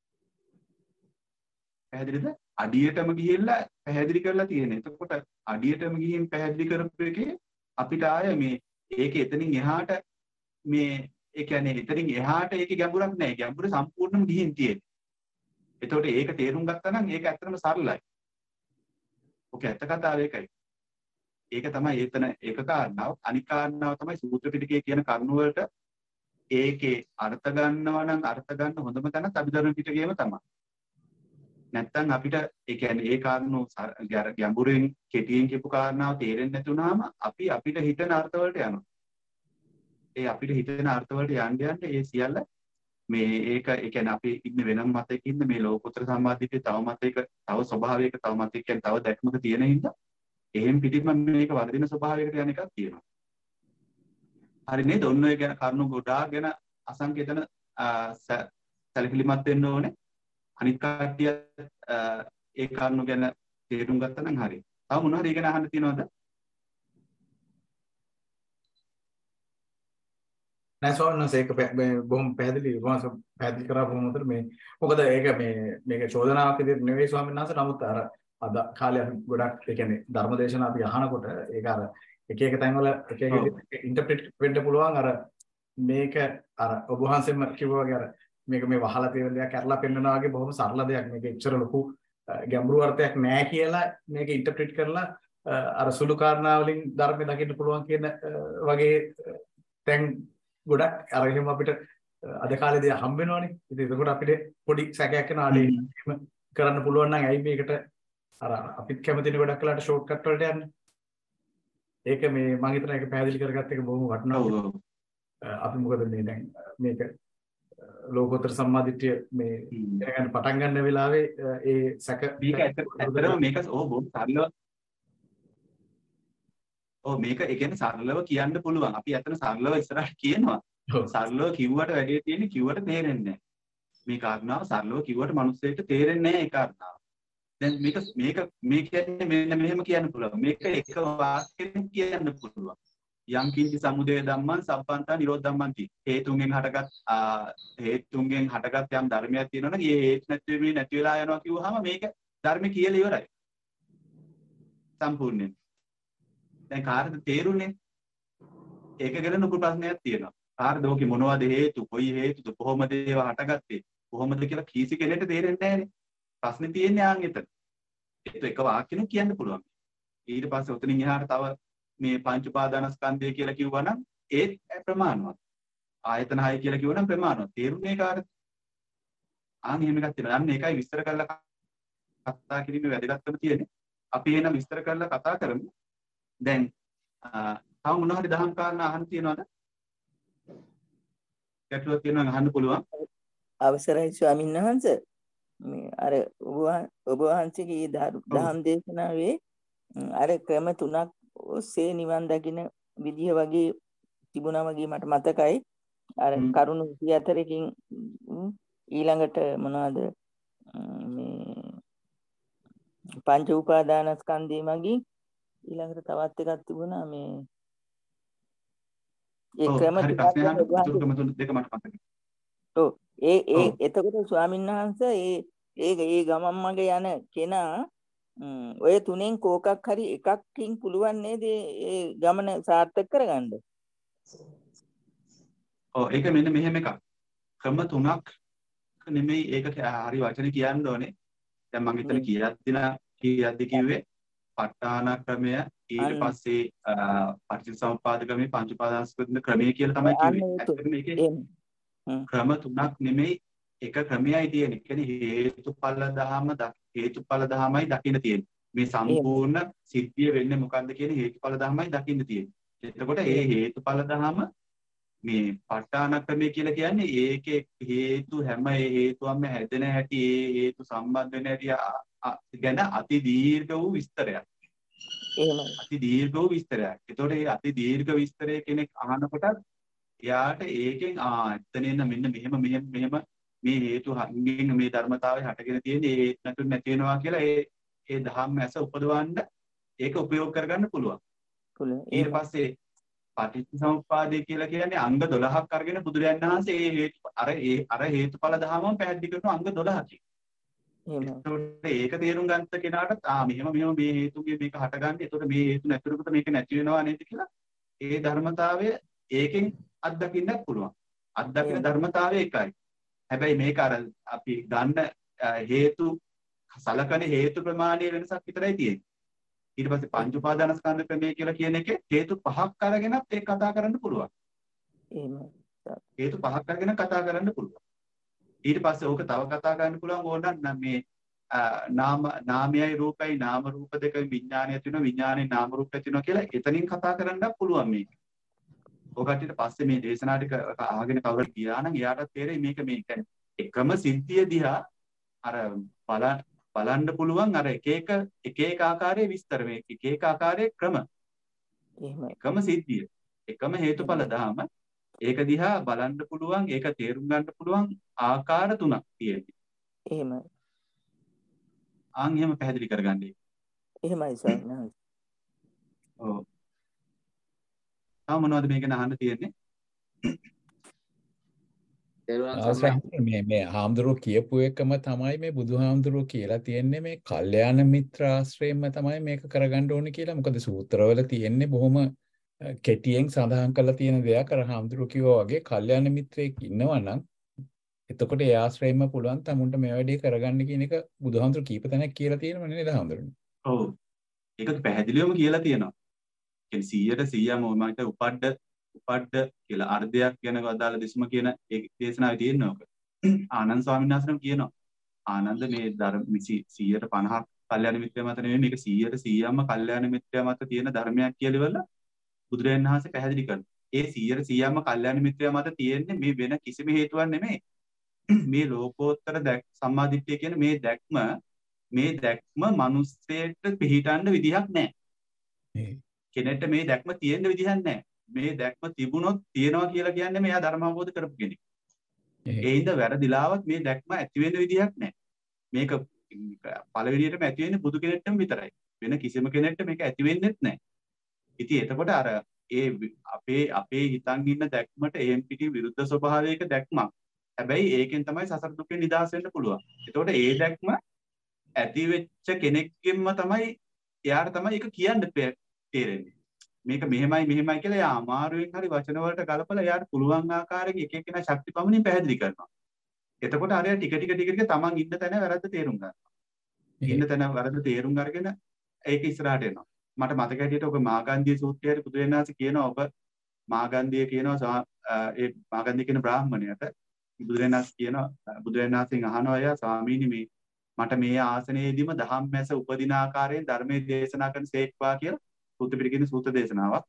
පැහැදිලිද? අඩියටම ගිහිල්ලා පැහැදිලි කරලා තියෙනවා. එතකොට අඩියටම ගිහින් පැහැදිලි කරපු එකේ අපිට ආය මේ ඒක එතනින් එහාට මේ ඒ කියන්නේ එතනින් එහාට ඒකේ ගැඹුරක් නැහැ. ගැඹුර සම්පූර්ණයෙන්ම ගිහින් තියෙන්නේ. එතකොට ඒක තේරුම් ගත්තා නම් ඒක ඇත්තටම සරලයි. ඔක ඇත්ත කතාව ඒකයි. ඒක තමයි එතන එක කාරණාව. අනිත් කාරණාව තමයි සූත්‍ර පිටකයේ කියන කරුණ වලට ඒකේ අර්ථ ගන්නවා නම් අර්ථ ගන්න හොඳම තැන අභිධර්ම පිටකයේම තමයි. නැත්තම් අපිට ඒ කියන්නේ ඒ කාරණෝ ගැඹුරින් කෙටියෙන් කියපු කාරණාව තේරෙන්නේ නැති වුනහම අපි අපිට හිතන අර්ථ වලට යනවා. ඒ අපිට හිතෙන අර්ථ වලට යන්න යන්න ඒ සියල්ල මේ ඒක ඒ කියන්නේ අපි ඉන්නේ වෙනම මතයක ඉන්න මේ ලෝකෝත්තර සම්මාදිට්ඨිය තව මතයක තව ස්වභාවයක තව මතයක කියන්නේ තව දැක්මක තියෙන හින්දා එහෙන් පිටින්ම මේක වර්ධින ස්වභාවයකට යන එකක් තියෙනවා. හරි නේද? ඔන්න ඔය ගැන කරුණු ගොඩාක් ගැන අසංකේතන සැලකිලිමත් වෙන්න ඕනේ. අනිත් කට්ටිය ඒ කරුණු ගැන තේරුම් ගත්තා නම් හරි. තව මොනවද ඒ ගැන අහන්න තියෙනවද? නෑ සෝනස් ඒක බොහොම පැහැදිලි වහන්සේ පැහැදිලි කරා බොහොම හොඳට මේ මොකද ඒක මේ මේක චෝදනාවක් විදිහට නෙවෙයි ස්වාමීන් වහන්සේ නමුත් අර අද කාලේ අපි ගොඩක් ඒ කියන්නේ ධර්මදේශන අපි අහනකොට ඒක අර එක එක තැන්වල එක එක ඉන්ටර්ප්‍රිට් වෙන්න පුළුවන් අර මේක අර ඔබ වහන්සේම කිව්වා වගේ අර මේක මේ වහලා තියෙන දෙයක් කරලා පෙන්නනවා වගේ බොහොම සරල දෙයක් මේක එච්චර ලොකු ගැඹුරු අර්ථයක් නෑ කියලා මේක ඉන්ටර්ප්‍රිට් කරලා අර සුළු කාරණා වලින් ධර්මය දකින්න පුළුවන් කියන වගේ තැන් ගොඩක් අර එහෙම අපිට අද කාලේදී හම්බ වෙනවනේ. ඉතින් ඒකට අපිට පොඩි සැකයක් වෙනවා ආදී එහෙම කරන්න පුළුවන් නම් ඇයි මේකට අර අපිත් කැමතිනේ ගොඩක් කලකට ෂෝට් කට් වලට යන්නේ. ඒක මේ මම හිතනවා ඒක පැහැදිලි කරගත්ත එක බොහොම වටිනවා. අපි මොකද මේ දැන් මේක ලෝකෝත්තර සම්මාදිට්ඨිය මේ ඉගෙන පටන් ගන්න වෙලාවේ ඒ සැක මේක ඇත්තටම මේක ඕ බොහොම සරලව ඔව් මේක ඒ කියන්නේ සරලව කියන්න පුළුවන්. අපි ඇත්තට සරලව ඉස්සරහට කියනවා. සරලව කිව්වට වැඩේ තියෙන්නේ කිව්වට තේරෙන්නේ නැහැ. මේ කාරණාව සරලව කිව්වට මිනිස්සෙට තේරෙන්නේ නැහැ ඒ කාරණාව. දැන් මේක මේක මේ කියන්නේ මෙන්න මෙහෙම කියන්න පුළුවන්. මේක එක වාක්‍යයෙන් කියන්න පුළුවන්. යම් කිංචි සමුදය ධම්මං සම්පන්තා නිරෝධ ධම්මන්ති. හේතුන්ගෙන් හටගත් හේතුන්ගෙන් හටගත් යම් ධර්මයක් තියෙනවා නම් ඒ හේතු නැති වෙන්නේ නැති වෙලා යනවා කිව්වහම මේක ධර්ම කියලා ඉවරයි. සම්පූර්ණයෙන්. දැන් කාටද තේරුනේ? ඒක ගැන ලොකු ප්‍රශ්නයක් තියෙනවා. කාටද ඕකේ මොනවද හේතු? කොයි හේතුද? කොහොමද ඒවා හටගත්තේ? කොහොමද කියලා කීසි කෙනෙක්ට තේරෙන්නේ නැහැනේ. ප්‍රශ්නේ තියෙන්නේ ආන් එතන. ඒක එක වාක්‍යෙකින් කියන්න පුළුවන්. ඊට පස්සේ උතනින් එහාට තව මේ පංච උපාදානස්කන්ධය කියලා කිව්වනම් ඒත් ප්‍රමාණවත්. ආයතන හය කියලා කිව්වනම් ප්‍රමාණවත්. තේරුනේ කාටද? ආන් එහෙම එකක් තියෙනවා. අන්න ඒකයි විස්තර කරලා කතා කිරීමේ වැදගත්කම තියෙන්නේ. අපි එහෙනම් විස්තර කරලා කතා කරමු. දැන් තව මොනවා හරි දහම් කාරණා අහන්න තියෙනවද? ගැටලුවක් තියෙනවා නම් අහන්න පුළුවන්. අවසරයි ස්වාමීන් වහන්සේ. මේ අර ඔබ වහන්සේගේ දහම් දේශනාවේ අර ක්‍රම තුනක් ඔස්සේ නිවන් දකින්න විදිය වගේ තිබුණා වගේ මට මතකයි. අර කරුණු විසි හතරකින් ඊළඟට මොනවද මේ පංච උපාදානස්කන්ධය මගින් ඊළඟට තවත් එකක් තිබුණා මේ ඒ ක්‍රම දෙක මට මතකයි. ඔව් ඒ ඒ එතකොට ස්වාමීන් වහන්සේ ඒ ඒ ඒ ගමන් මග යන කෙනා ඔය තුනෙන් කෝකක් හරි එකකින් පුළුවන් නේද ඒ ගමන සාර්ථක කරගන්න? ඔව් ඒක මෙන්න මෙහෙම එකක්. ක්‍රම තුනක් නෙමෙයි ඒක හරි වචනේ කියන්න ඕනේ. දැන් මම එතන කියද්දින කියද්දි කිව්වේ ප ဋ ාණ ක්‍රමය ඊට පස්සේ පටිච්චසමුප්පාද ක්‍රමය පංච උපාදානස්කන්ධ ක්‍රමය කියලා තමයි කිව්වේ. ක්‍රම තුනක් නෙමෙයි එක ක්‍රමයයි තියෙන්නේ. කියන්නේ හේතුඵල දහම හේතුඵල දහමයි දකින්න තියෙන්නේ. මේ සම්පූර්ණ සිද්ධිය වෙන්නේ මොකද්ද කියන හේතුඵල දහමයි දකින්න තියෙන්නේ. එතකොට මේ හේතුඵල දහම මේ ප ဋ ාණ ක්‍රමය කියලා කියන්නේ ඒකේ හේතු හැම හේතුවක්ම හැදෙන හැටි ඒ හේතු සම්බන්ධ වෙන හැටි ගැන අති දීර්ඝ වූ විස්තරයක්. එහෙමයි. අති දීර්ඝ වූ විස්තරයක්. එතකොට මේ අති දීර්ඝ විස්තරය කෙනෙක් අහනකොට එයාට ඒකෙන් ආ එතනින් මෙන්න මෙහෙම මෙහෙම මෙහෙම මේ හේතු හංගෙන් මේ ධර්මතාවය හටගෙන තියෙන්නේ ඒ නැතුව නැති වෙනවා කියලා ඒ ඒ ධම්ම ඇස උපදවන්න ඒක උපයෝග කරගන්න පුළුවන්. පුළුවන්. ඊට පස්සේ පටිච්චසමුප්පාදය කියලා කියන්නේ අංග දොළහක් අරගෙන බුදුරජාණන් වහන්සේ ඒ හේතු අර ඒ අර හේතුඵල ධර්මම පැහැදිලි කරන අංග දොළහකින්. එතකොට ඒක තේරුම් ගන්න කෙනාට ආ මෙහෙම මෙහෙම මේ හේතුගේ මේක හටගන්නේ. එතකොට මේ හේතු නැතිවෙනකොට මේක නැති වෙනවා නේද කියලා ඒ ධර්මතාවය ඒකෙන් අත්දකින්නත් පුළුවන්. අත්දකින ධර්මතාවය එකයි. හැබැයි මේක අර අපි ගන්න හේතු සලකන හේතු ප්‍රමාණයේ වෙනසක් විතරයි තියෙන්නේ. ඊට පස්සේ පංච උපාදානස්කන්ධ ක්‍රමය කියලා කියන එකේ හේතු පහක් අරගෙනත් ඒක කතා කරන්න පුළුවන්. එහෙමයි. හේතු පහක් අරගෙන කතා කරන්න පුළුවන්. ඊට පස්සේ ඕක තව කතා කරන්න පුළුවන් ඕනනම් මේ නාම නාමයයි රූපයි නාම රූප දෙක විඥානය තියෙනවා විඥානේ නාම රූප තියෙනවා කියලා එතනින් කතා කරන්නත් පුළුවන් මේක. ඔකට ඊට පස්සේ මේ දේශනා ටික අහගෙන කවුරු ගියා නම් එයාට තේරෙයි මේක මේක එකම සිද්ධිය දිහා අර බලන්න බලන්න පුළුවන් අර එක එක එක එක ආකාරයේ විස්තර මේ එක එක ආකාරයේ ක්‍රම. එහෙමයි. එකම සිද්ධිය එකම හේතුඵල ධාම ඒක දිහා බලන්න පුළුවන් ඒක තේරුම් ගන්න පුළුවන් ආකාර තුනක් තියෙනවා. එහෙමයි. ආන් එහෙම පැහැදිලි කරගන්නේ. එහෙමයි සයින්ස්. ඔව්. තා මොනවද මේක අහන්න තියෙන්නේ? මේ මේ හාමුදුරුවෝ කියපු එකම තමයි මේ බුදුහාමුදුරුවෝ කියලා තියෙන්නේ මේ කල්යාණ මිත්‍ර ආශ්‍රයෙන්ම තමයි මේක කරගන්න ඕනේ කියලා. මොකද සූත්‍රවල තියෙන්නේ බොහොම කෙටියෙන් සඳහන් කරලා තියෙන දෙයක්. අර හාමුදුරුවෝ කිව්වා වගේ කල්යාණ මිත්‍රයෙක් ඉන්නවා නම් එතකොට ඒ ආශ්‍රයෙන්ම පුළුවන් තමුන්ට මේ වැඩේ කරගන්න කියන එක බුදුහාමුදුරුවෝ කීප තැනක් කියලා තියෙනව නේද හාමුදුරුවෝ? ඔව්. ඒක පැහැදිලිවම කියලා තියෙනවා. කියන්නේ සීයට සීයම මට උපඩ උපඩ කියලා අර්ධයක් ගැන අදාළ දෙසුම කියන ඒ දේශනාවේ තියෙනවා ඔක. ආනන්ද ස්වාමීන් වහන්සේම කියනවා. ආනන්ද මේ ධර්ම සීයට පනහක් කල්යාණ මිත්‍රය මත නෙමෙයි මේක සීයට සීයම කල්යාණ මිත්‍රය මත තියෙන ධර්මයක් කියලා ඉවරලා බුදුරජාණන් වහන්සේ පැහැදිලි කරනවා. ඒ සීයට සීයම කල්යාණ මිත්‍රය මත තියෙන්නේ මේ වෙන කිසිම හේතුවක් නෙමෙයි. මේ ලෝකෝත්තර දැක් සම්මාදිට්ඨිය කියන මේ දැක්ම මේ දැක්ම මිනිස්සෙට පිළිටන්න විදිහක් නැහැ. කෙනෙක්ට මේ දැක්ම තියෙන්න විදිහක් නැහැ. මේ දැක්ම තිබුණොත් තියනවා කියලා කියන්නේ මෙයා ධර්ම අවබෝධ කරපු කෙනෙක්. ඒ හින්දා වැරදිලාවත් මේ දැක්ම ඇති වෙන්න විදිහක් නැහැ. මේක පළවෙනියටම ඇති වෙන්නේ බුදු කෙනෙක්ටම විතරයි. වෙන කිසිම කෙනෙක්ට මේක ඇති වෙන්නේත් නැහැ. ඉතින් එතකොට අර ඒ අපේ අපේ හිතන් ඉන්න දැක්මට එහෙම් පිටි විරුද්ධ ස්වභාවයක දැක්මක්. හැබැයි ඒකෙන් තමයි සසර දුකෙන් නිදහස් වෙන්න පුළුවන්. එතකොට ඒ දැක්ම ඇති වෙච්ච කෙනෙක්ගෙන්ම තමයි එයාට තමයි ඒක කියන්න තේරෙන්නේ. මේක මෙහෙමයි මෙහෙමයි කියලා එයා අමාරුවෙන් හරි වචන වලට ගලපලා එයාට පුළුවන් ආකාරයෙන් එක එක්කෙනා ශක්ති පමණින් පැහැදිලි කරනවා. එතකොට අරයා ටික ටික ටික ටික තමන් ඉන්න තැන වැරද්ද තේරුම් ගන්නවා. ඉන්න තැන වැරද්ද තේරුම් අරගෙන ඒක ඉස්සරහට එනවා. මට මතක හැටියට ඔබ මාගන්ධිය සූත්‍රයේ බුදුරජාණන් වහන්සේ කියනවා ඔබ මාගන්ධිය කියනවා ඒ මාගන්ධිය කියන බ්‍රාහ්මණයට බුදුරජාණන් වහන්සේ කියනවා බුදුරජාණන් වහන්සේගෙන් අහනවා එයා ස්වාමීනි මේ මට මේ ආසනයේදීම දහම් මැස උපදින ආකාරයෙන් ධර්මයේ දේශනා කරන සේක්වා කියලා සූත්‍ර පිටකේ සූත්‍ර දේශනාවක්.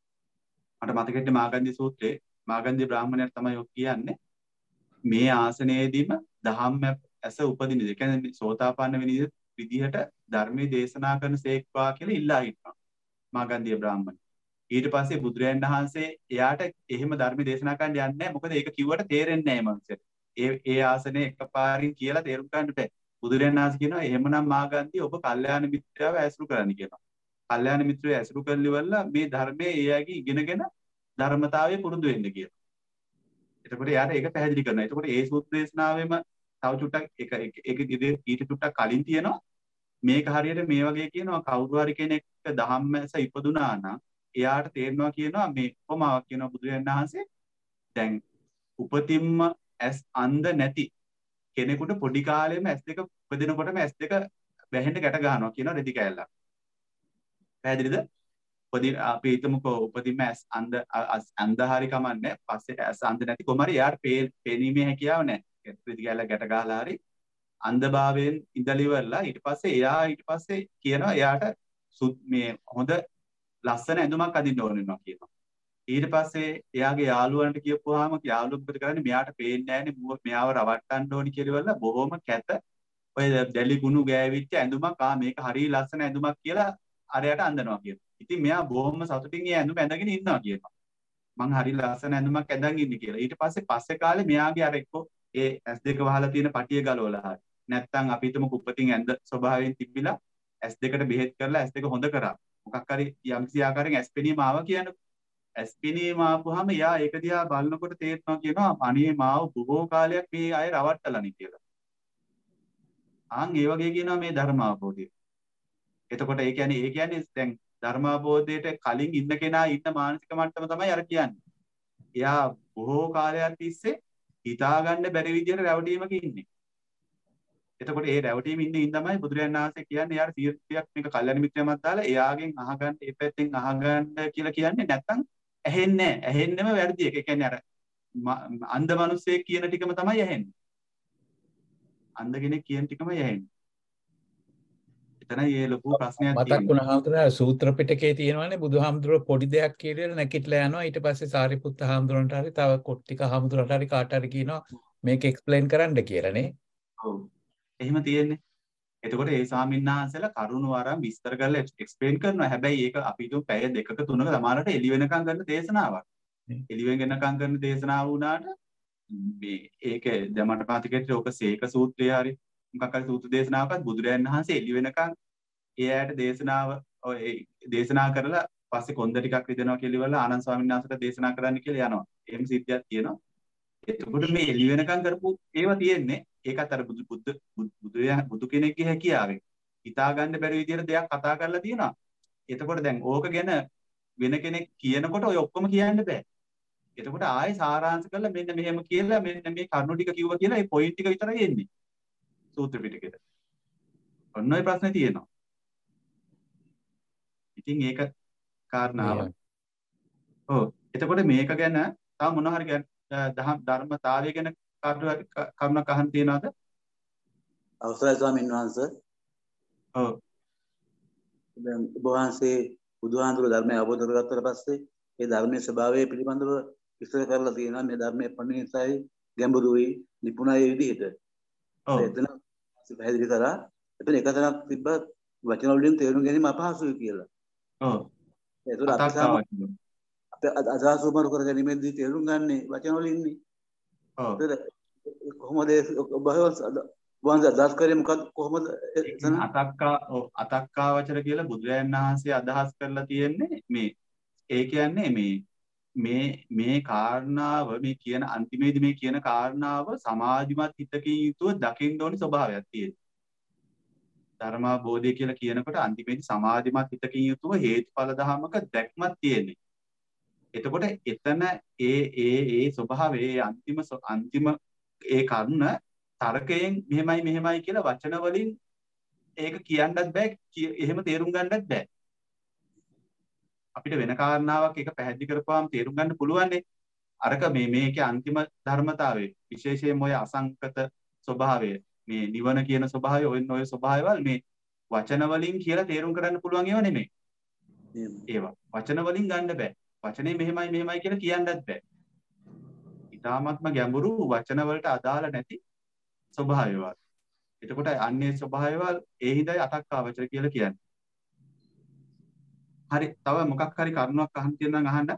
මට මතක හිටියේ මාගන්ධි සූත්‍රයේ මාගන්ධි බ්‍රාහ්මණයට තමයි ඔක් කියන්නේ මේ ආසනයේදීම දහම් මැස උපදින ඒ කියන්නේ සෝතාපන්න වෙන විදිහට ධර්මයේ දේශනා කරන සේක්වා කියලා ඉල්ලා හිටනවා මාගන්ධි බ්‍රාහ්මණ. ඊට පස්සේ බුදුරජාණන් වහන්සේ එයාට එහෙම ධර්මයේ දේශනා කරන්න යන්නේ නැහැ. මොකද ඒක කිව්වට තේරෙන්නේ නැහැ මනුස්සයට. ඒ ඒ ආසනේ එකපාරින් කියලා තේරුම් ගන්න බෑ. බුදුරජාණන් වහන්සේ කියනවා එහෙමනම් මාගන්ධි ඔබ කල්යාණ මිත්‍රයව ඇසුරු කරන්න කියනවා. කල්යාණ මිත්‍රය ඇසුරු කරලිවලා මේ ධර්මයේ එයාගේ ඉගෙනගෙන ධර්මතාවය පුරුදු වෙන්න කියනවා. එතකොට යාට ඒක පැහැදිලි කරනවා. එතකොට ඒ සූත්‍ර දේශනාවෙම තව චුට්ටක් එක එක ඊට චුට්ටක් කලින් තියෙනවා මේක හරියට මේ වගේ කියනවා කවුරු හරි කෙනෙක් ධම්මස ඉපදුනා නම් එයාට තේරෙනවා කියනවා මේ උපමාවක් කියනවා බුදුරජාණන් වහන්සේ දැන් උපතින්ම ඇස් අන්ධ නැති කෙනෙකුට පොඩි කාලෙම ඇස් දෙක උපදිනකොටම ඇස් දෙක වැහෙන්න ගැට ගන්නවා කියනවා රෙදි කෑල්ලක්. පැහැදිලිද? උපදින අපි හිතමුකෝ උපදින්ම ඇස් අන්ධ අන්ධ හරි කමන්නේ පස්සේ ඇස් අන්ධ නැති කොමාරි යාට පේනීමේ හැකියාව නැහැ. රෙදි කෑල්ලක් ගැට ගහලා හරි අන්ධභාවයෙන් ඉඳලා ඉවරලා ඊට පස්සේ එයා ඊට පස්සේ කියනවා එයාට මේ හොඳ ලස්සන ඇඳුමක් අඳින්න ඕන වෙනවා කියනවා. ඊට පස්සේ එයාගේ යාළුවන්ට කියපුවාම යාළුවෝ මොකද කරන්නේ මෙයාට පේන්නේ නැහැනේ මෙයාව රවට්ටන්න ඕනි කියලා බොහොම කැත ඔය දැලි කුණු ගෑවිච්ච ඇඳුමක් ආ මේක හරිය ලස්සන ඇඳුමක් කියලා අරයට අඳනවා කියනවා. ඉතින් මෙයා බොහොම සතුටින් ඒ ඇඳුම ඇඳගෙන ඉන්නවා කියනවා. මං හරිය ලස්සන ඇඳුමක් ඇඳන් ඉන්නේ කියලා. ඊට පස්සේ පස්සේ කාලේ මෙයාගේ අර එක්ක ඒ ඇස් දෙක වහලා තියෙන පටිය ගලවලා හරි නැත්තම් අපි හිතමු කුප්පතින් ඇඳ ස්වභාවයෙන් තිබිලා ඇස් දෙකට බෙහෙත් කරලා ඇස් දෙක හොඳ කරා. මොකක් හරි යම්කිසි ආකාරයෙන් ඇස් පෙනීම ආවා කියන්නේ. ඇස් පෙනීම ආපුවාම යා ඒක දිහා බලනකොට තේරෙනවා කියනවා අනේ මාව බොහෝ කාලයක් මේ අය රවට්ටලානේ කියලා. ආන් ඒ වගේ කියනවා මේ ධර්ම අවබෝධය. එතකොට ඒ කියන්නේ ඒ කියන්නේ දැන් ධර්මාබෝධයට කලින් ඉන්න කෙනා ඉන්න මානසික මට්ටම තමයි අර කියන්නේ. එයා බොහෝ කාලයක් තිස්සේ හිතාගන්න බැරි විදිහට රැවටීමක ඉන්නේ. එතකොට ඒ රැවටීම ඉන්නේ ඉන්න තමයි බුදුරජාණන් වහන්සේ කියන්නේ යාර තීර්ථයක් මේක කල්යන මිත්‍රයමත් දාලා එයාගෙන් අහගන්න ඒ පැත්තෙන් අහගන්න කියලා කියන්නේ නැත්තම් ඇහෙන්නේ නැහැ. ඇහෙන්නෙම වැරදි එක. ඒ කියන්නේ අර අන්ධ මිනිස්සෙක් කියන ටිකම තමයි ඇහෙන්නේ. අන්ධ කෙනෙක් කියන ටිකම ඇහෙන්නේ. එතනයි ඒ ලොකු ප්‍රශ්නයක් තියෙන්නේ. මතක් වුණා හාමුදුරනේ සූත්‍ර පිටකේ තියෙනවානේ බුදුහාමුදුරුවෝ පොඩි දෙයක් කියලා නැකිట్లా යනවා. ඊට පස්සේ සාරිපුත්ත හාමුදුරන්ට හරි තව කොට්ටික හාමුදුරන්ට හරි කාට හරි කියනවා මේක එක්ස්ප්ලেইন කරන්න කියලා නේ. ඔව්. එහෙම තියෙන්නේ. එතකොට ඒ ස්වාමින්වහන්සේලා කරුණු අරන් විස්තර කරලා එක්ස්ප්ලেইন කරනවා. හැබැයි ඒක අපි හිතුව පැය දෙකක තුනක සමහරට එළි වෙනකන් කරන දේශනාවක්. එළි වෙනකන් කරන දේශනාව වුණාට මේ ඒක දැන් මට පාතිකෙට ඕක සීක සූත්‍රය හරි මොකක් හරි සූත්‍ර දේශනාවකත් බුදුරජාණන් වහන්සේ එළි වෙනකන් ඒ ඇයට දේශනාව ඔය දේශනා කරලා පස්සේ කොන්ද ටිකක් රිදෙනවා කියලා ඉවරලා ආනන්ද ස්වාමීන් වහන්සේට දේශනා කරන්න කියලා යනවා. එහෙම සිද්ධියක් තියෙනවා. එතකොට මේ එළි වෙනකන් කරපු ඒවා තියෙන්නේ ඒකත් අර බුදු බුදු බුදු බුදු කෙනෙක්ගේ හැකියාවෙන් හිතා ගන්න බැරි විදිහට දෙයක් කතා කරලා තියෙනවා. එතකොට දැන් ඕක ගැන වෙන කෙනෙක් කියනකොට ඔය ඔක්කොම කියන්න බෑ. එතකොට ආයේ සාරාංශ කරලා මෙන්න මෙහෙම කියලා මෙන්න මේ කරුණු ටික කිව්වා කියලා ඒ පොයින්ට් ටික විතරයි එන්නේ. සූත්‍ර පිටකෙට. ඔන්න ඔය ප්‍රශ්නේ තියෙනවා. ඉතින් ඒක කාරණාව. ඔව්. එතකොට මේක ගැන තව මොන හරි දහම් ධර්මතාවය ගැන කාටවත් කරුණක් අහන්න තියනවද? අවසරයි ස්වාමීන් වහන්සේ. ඔව්. දැන් ඔබ වහන්සේ බුදුහාමුදුරුවෝ ධර්මය අවබෝධ කරගත්තට පස්සේ ඒ ධර්මයේ ස්වභාවය පිළිබඳව විස්තර කරලා තියෙනවා. මේ ධර්මයේ පණිවිඩයයි ගැඹුරුයි නිපුණයි විදිහට. ඔව්. එතන පැහැදිලි කරා. එතන එක තැනක් තිබ්බ වචන වලින් තේරුම් ගැනීම අපහසුයි කියලා. ඔව්. ඒතර අපේ අදහස් උමරු කර ගැනීමේදී තේරුම් ගන්නේ වචන වලින් නේ. ඔව්. කොහොමද ඔබ වහන්සේ අදහස් කරේ මොකක්ද කොහොමද එතන අතක්කා ඔව් අතක්කා වචන කියලා බුදුරජාණන් වහන්සේ අදහස් කරලා තියෙන්නේ මේ ඒ කියන්නේ මේ මේ මේ කාරණාව මේ කියන අන්තිමේදී මේ කියන කාරණාව සමාධිමත් හිතකින් යුතුව දකින්න ඕනි ස්වභාවයක් තියෙනවා. ධර්මාබෝධය කියලා කියනකොට අන්තිමේදී සමාධිමත් හිතකින් යුතුව හේතුඵල ධමක දැක්මක් තියෙන්නේ. එතකොට එතන ඒ ඒ ඒ ස්වභාවයේ අන්තිම අන්තිම ඒ කරුණ තර්කයෙන් මෙහෙමයි මෙහෙමයි කියලා වචන වලින් ඒක කියන්නත් බෑ එහෙම තේරුම් ගන්නත් බෑ. අපිට වෙන කාරණාවක් ඒක පැහැදිලි කරපුවාම තේරුම් ගන්න පුළුවන් නේ. අරක මේ මේකේ අන්තිම ධර්මතාවය විශේෂයෙන්ම ඔය අසංකත ස්වභාවය මේ නිවන කියන ස්වභාවය ඔය ඔය ස්වභාවයවල මේ වචන වලින් කියලා තේරුම් කරන්න පුළුවන් ඒවා නෙමෙයි. ඒවා වචන වලින් ගන්න බෑ. වචනේ මෙහෙමයි මෙහෙමයි කියලා කියන්නත් බෑ. ඊටාත්ම ගැඹුරු වචන වලට අදාළ නැති ස්වභාවයවල. එතකොට අන්නේ ස්වභාවයවල ඒ හිඳයි අතක්කා වචන කියලා කියන්නේ. හරි තව මොකක් හරි කරුණක් අහන්න තියෙනවා අහන්න.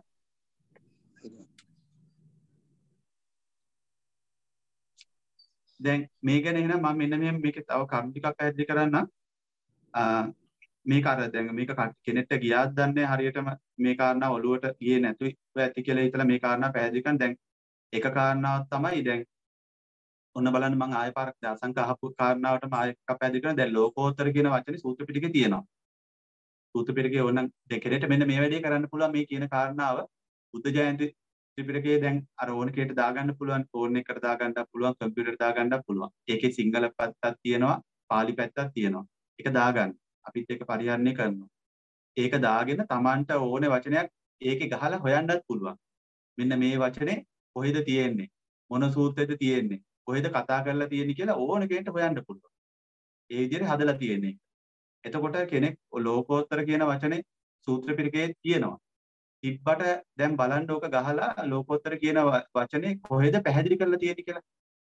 දැන් මේ ගැන එහෙනම් මම මෙන්න මෙහෙම මේකේ තව කරුණු ටිකක් පැහැදිලි කරන්නම්. මේක අර දැන් මේක කෙනෙක්ට ගියාද දන්නේ හරියටම මේ කාරණා ඔළුවට ගියේ නැතුව ඇති කියලා හිතලා මේ කාරණා පැහැදිලි කරන දැන් එක කාරණාවක් තමයි දැන් ඔන්න බලන්න මම ආයෙ පාරක් දාසංක අහපු කාරණාවටම ආයෙ පැහැදිලි කරන දැන් ලෝකෝත්තර කියන වචනේ සූත්‍ර පිටකේ තියෙනවා. සූත්‍ර පිටකේ ඕනනම් දෙකෙනෙට මෙන්න මේ වැඩේ කරන්න පුළුවන් මේ කියන කාරණාව බුද්ධ ජයන්ති ත්‍රිපිටකයේ දැන් අර ඕන කෙනෙක්ට දාගන්න පුළුවන් ෆෝන් එකකට දාගන්නත් පුළුවන් කම්පියුටර් දාගන්නත් පුළුවන්. ඒකේ සිංහල පැත්තක් තියෙනවා පාලි පැත්තක් තියෙනවා. ඒක දාගන්න. අපිත් ඒක පරිහරණය කරනවා. ඒක දාගෙන Tamanට ඕනේ වචනයක් ඒකේ ගහලා හොයන්නත් පුළුවන්. මෙන්න මේ වචනේ කොහෙද තියෙන්නේ? මොන සූත්‍රයේද තියෙන්නේ? කොහෙද කතා කරලා තියෙන්නේ කියලා ඕන කෙනෙක්ට හොයන්න පුළුවන්. ඒ විදිහට හදලා තියෙන්නේ. එතකොට කෙනෙක් ලෝකෝත්තර කියන වචනේ සූත්‍ර පිටකයේ තියෙනවා. තිබ්බට දැන් බලන්න ඕක ගහලා ලෝකෝත්තර කියන වචනේ කොහෙද පැහැදිලි කරලා තියෙන්නේ කියලා.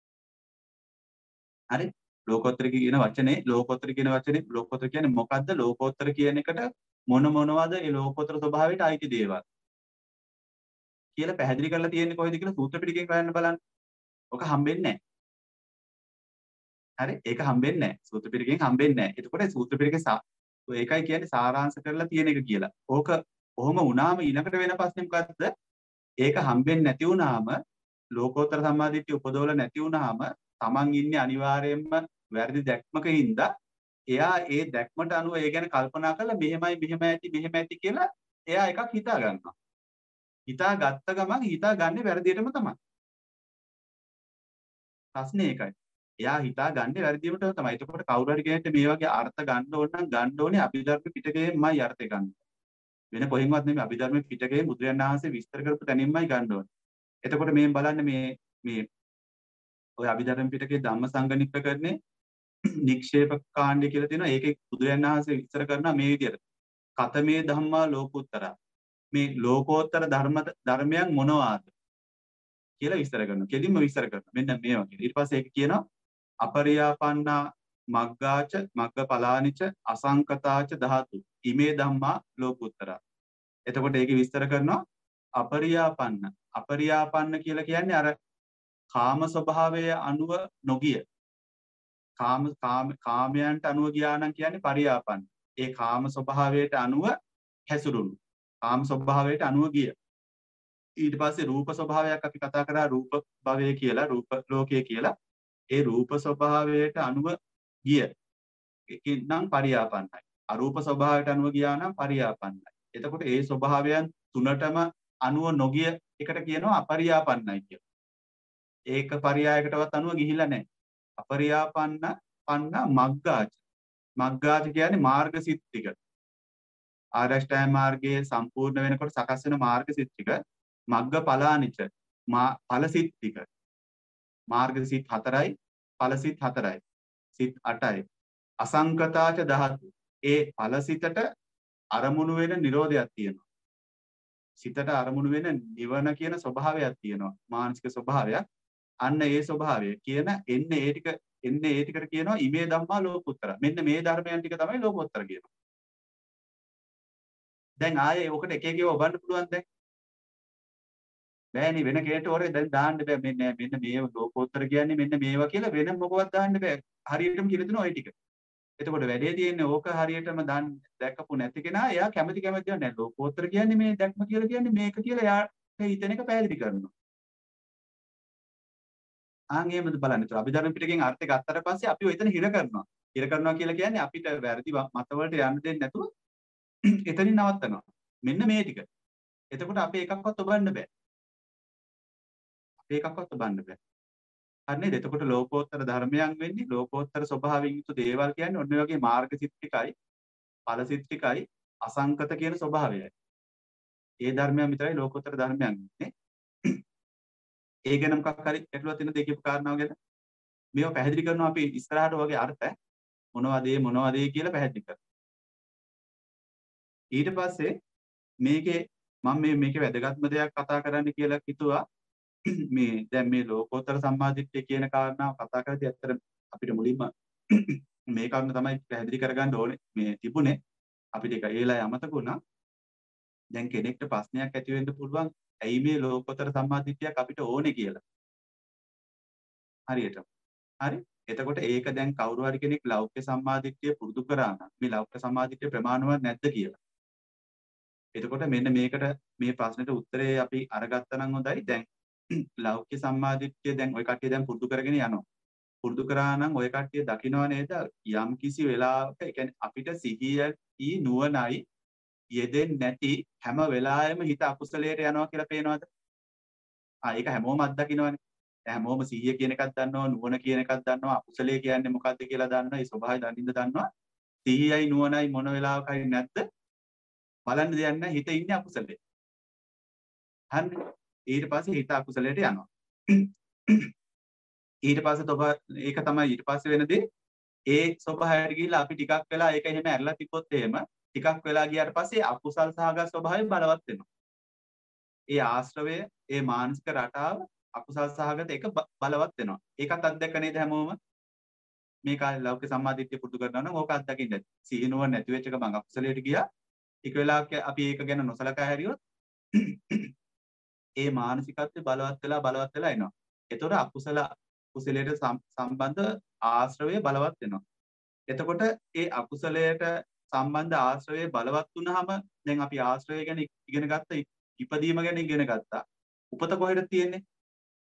හරි? ලෝකෝත්තර කියන වචනේ ලෝකෝත්තර කියන වචනේ ලෝකෝත්තර කියන්නේ මොකද්ද? ලෝකෝත්තර කියන එකට මොන මොනවද ඒ ලෝකෝත්තර ස්වභාවයට අයිති දේවල් කියලා පැහැදිලි කරලා තියෙන්නේ කොහෙද කියලා සූත්‍ර පිටකයෙන් හොයන්න බලන්න. ඔක හම්බෙන්නේ නැහැ. හරි? ඒක හම්බෙන්නේ නැහැ. සූත්‍ර පිටකයෙන් හම්බෙන්නේ නැහැ. එතකොට සූත්‍ර පිටකේ ඒකයි කියන්නේ සාරාංශ කරලා තියෙන එක කියලා. ඕක ඔහොම වුණාම ඊළඟට වෙන ප්‍රශ්නේ මොකද්ද? ඒක හම්බෙන්නේ නැති වුණාම ලෝකෝත්තර සම්මාදිට්ඨිය උපදවල නැති වුණාම Taman ඉන්නේ අනිවාර්යයෙන්ම වැරදි දැක්මක හින්දා එයා ඒ දැක්මට අනුව ඒ ගැන කල්පනා කරලා මෙහෙමයි මෙහෙම ඇති මෙහෙම ඇති කියලා එයා එකක් හිතා ගන්නවා. හිතා ගත්ත ගමන් හිතා ගන්නේ වැරදියටම තමයි. ප්‍රශ්නේ ඒකයි. එයා හිතා ගන්නේ වැරදියටම තමයි. එතකොට කවුරු හරි කෙනෙක්ට මේ වගේ අර්ථ ගන්න ඕන නම් ගන්න ඕනේ අභිධර්ම පිටකයෙන්මයි අර්ථය ගන්න. වෙන කොහෙන්වත් නෙමෙයි අභිධර්ම පිටකයේ බුදුරජාණන් වහන්සේ විස්තර කරපු තැනින්මයි ගන්න ඕනේ. එතකොට මේ බලන්න මේ මේ ඔය අභිධර්ම පිටකයේ ධම්මසංගණිකකරණේ නික්ෂේප කාණ්ඩය කියලා තියෙනවා. ඒකේ බුදුරජාණන් වහන්සේ විස්තර කරනවා මේ විදිහට. කතමේ ධම්මා ලෝකෝත්තර. මේ ලෝකෝත්තර ධර්ම ධර්මයන් මොනවාද කියලා විස්තර කරනවා. කෙලින්ම විස්තර කරනවා. මෙන්න මේ වගේ. ඊට පස්සේ ඒක කියනවා අපරියාපන්නා මග්ගාච මග්ගපලානිච අසංකතාච ධාතු. ඉමේ ධම්මා ලෝකෝත්තර. එතකොට ඒකේ විස්තර කරනවා අපරියාපන්න. අපරියාපන්න කියලා කියන්නේ අර කාම ස්වභාවයේ අනුව නොගිය. කාම කාම කාමයන්ට අනුව ගියා නම් කියන්නේ පරියාපන්න. ඒ කාම ස්වභාවයට අනුව හැසිරුණු. කාම ස්වභාවයට අනුව ගිය. ඊට පස්සේ රූප ස්වභාවයක් අපි කතා කරා රූප භවය කියලා රූප ලෝකය කියලා. ඒ රූප ස්වභාවයට අනුව ගිය. ඒකනම් පරියාපන්නයි. අරූප ස්වභාවයට අනුව ගියා නම් පරියාපන්නයි. එතකොට ඒ ස්වභාවයන් තුනටම අනුව නොගිය එකට කියනවා අපරියාපන්නයි කියලා. ඒක පරියායකටවත් අනුව ගිහිල්ලා නැහැ. අපරියාපන්න පන්න මග්ගාච. මග්ගාච කියන්නේ මාර්ග සිත් ටික. ආරෂ්ඨාය මාර්ගයේ සම්පූර්ණ වෙනකොට සකස් වෙන මාර්ග සිත් ටික මග්ග පලානිච ඵල සිත් ටික. මාර්ග සිත් හතරයි ඵල සිත් හතරයි. සිත් අටයි. අසංකතාච ධාතු. ඒ ඵල සිතට අරමුණු වෙන නිරෝධයක් තියෙනවා. සිතට අරමුණු වෙන නිවන කියන ස්වභාවයක් තියෙනවා. මානසික ස්වභාවයක්. අන්න ඒ ස්වභාවය කියන එන්නේ ඒ ටික එන්නේ ඒ ටිකට කියනවා ඉමේ ධම්මා ලෝකෝත්තර. මෙන්න මේ ධර්මයන් ටික තමයි ලෝකෝත්තර කියනවා. දැන් ආයේ ඔකට එක එකව ඔබන්න පුළුවන් දැන්. බෑනේ වෙන කෙනෙක්ට ඔරේ දැන් දාන්න බෑ මෙන්න මෙන්න මේ ලෝකෝත්තර කියන්නේ මෙන්න මේවා කියලා වෙන මොකවත් දාන්න බෑ. හරියටම කියලා දෙනවා ওই ටික. එතකොට වැඩේ තියෙන්නේ ඕක හරියටම දාන්න දැක්කපු නැති කෙනා එයා කැමති කැමති නෑ ලෝකෝත්තර කියන්නේ මේ දැක්ම කියලා කියන්නේ මේක කියලා එයාට හිතෙන එක පැහැදිලි කරනවා. ආන් එහෙමද බලන්න. ඒතර අභිධර්ම පිටකෙන් අර්ථය ගත්තට පස්සේ අපි ඔය එතන හිර කරනවා. හිර කරනවා කියලා කියන්නේ අපිට වැරදි මතවලට යන්න දෙන්නේ නැතුව එතනින් නවත්තනවා. මෙන්න මේ ටික. එතකොට අපි එකක්වත් ඔබන්න බෑ. අපි එකක්වත් ඔබන්න බෑ. හරි නේද? එතකොට ලෝකෝත්තර ධර්මයන් වෙන්නේ ලෝකෝත්තර ස්වභාවයෙන් යුතු දේවල් කියන්නේ ඔන්න ඔය වගේ මාර්ග සිත් ටිකයි, ඵල සිත් ටිකයි, අසංකත කියන ස්වභාවයයි. ඒ ධර්මයන් විතරයි ලෝකෝත්තර ධර්මයන් වෙන්නේ. ඒ ගැන මොකක් හරි ගැටලුවක් තියෙන දෙකේ කාරණාව ගැන මේවා පැහැදිලි කරනවා අපි ඉස්සරහට වගේ අර්ථ මොනවද ඒ මොනවද ඒ කියලා පැහැදිලි කරනවා. ඊට පස්සේ මේකේ මම මේ මේකේ වැදගත්ම දෙයක් කතා කරන්න කියලා හිතුවා. මේ දැන් මේ ලෝකෝත්තර සම්මාදිට්ඨිය කියන කාරණාව කතා කරද්දී ඇත්තට අපිට මුලින්ම මේ කාරණා තමයි පැහැදිලි කරගන්න ඕනේ මේ තිබුණේ. අපිට ඒක ඒලා යමතක වුණා. දැන් කෙනෙක්ට ප්‍රශ්නයක් ඇති වෙන්න පුළුවන් ඇයි මේ ලෝකෝත්තර සම්මාදිට්ඨියක් අපිට ඕනේ කියලා. හරියට. හරි. එතකොට ඒක දැන් කවුරු හරි කෙනෙක් ලෞකික සම්මාදිට්ඨිය පුරුදු කරා නම් මේ ලෞකික සම්මාදිට්ඨිය ප්‍රමාණවත් නැද්ද කියලා. එතකොට මෙන්න මේකට මේ ප්‍රශ්නෙට උත්තරේ අපි අරගත්තා නම් හොඳයි. දැන් ලෞකික සම්මාදිට්ඨිය දැන් ওই කට්ටිය දැන් පුරුදු කරගෙන යනවා. පුරුදු කරා නම් ওই කට්ටිය දකින්නව නේද? යම් කිසි වෙලාවක ඒ කියන්නේ අපිට සිහියයි නුවණයි යෙදෙන්නේ නැති හැම වෙලාවෙම හිත අකුසලයට යනවා කියලා පේනවද? ආ ඒක හැමෝම අත්දකින්නවනේ. හැමෝම සිහිය කියන එකක් දන්නවා, නුවණ කියන එකක් දන්නවා, අකුසලයේ කියන්නේ මොකක්ද කියලා දන්නවා, ඒ ස්වභාවය දනින්ද දන්නවා. සිහියයි නුවණයි මොන වෙලාවක හරි නැද්ද? බලන්න දෙයක් නැහැ හිත ඉන්නේ අකුසලයේ. හරිද? ඊට පස්සේ හිත අකුසලයට යනවා. ඊට පස්සේ තොබ ඒක තමයි ඊට පස්සේ වෙන දේ. ඒ ස්වභාවයට ගිහිල්ලා අපි ටිකක් වෙලා ඒක එහෙම ඇරලා තිබ්බොත් එහෙම ටිකක් වෙලා ගියාට පස්සේ අකුසල් සහගත ස්වභාවය බලවත් වෙනවා. ඒ ආශ්‍රවය, ඒ මානසික රටාව අකුසල් සහගත එක බලවත් වෙනවා. ඒකත් අත්දැක නේද හැමෝම? මේ කාලේ ලෞකික සම්මාදිට්ඨිය පුරුදු කරනවා නම් ඕක අත්දකින්න ඇති. සිහිනුව නැති වෙච්ච එක මං අකුසලයට ගියා. ටික වෙලාවක් අපි ඒක ගැන නොසලකා හැරියොත් ඒ මානසිකත්වය බලවත් වෙලා බලවත් වෙලා එනවා. එතකොට අකුසල කුසලයට සම්බන්ධ ආශ්‍රවය බලවත් වෙනවා. එතකොට ඒ අකුසලයට සම්බන්ධ ආශ්‍රවය බලවත් වුණාම දැන් අපි ආශ්‍රවය ගැන ඉගෙන ගත්ත ඉපදීම ගැන ඉගෙන ගත්තා. උපත කොහෙද තියෙන්නේ?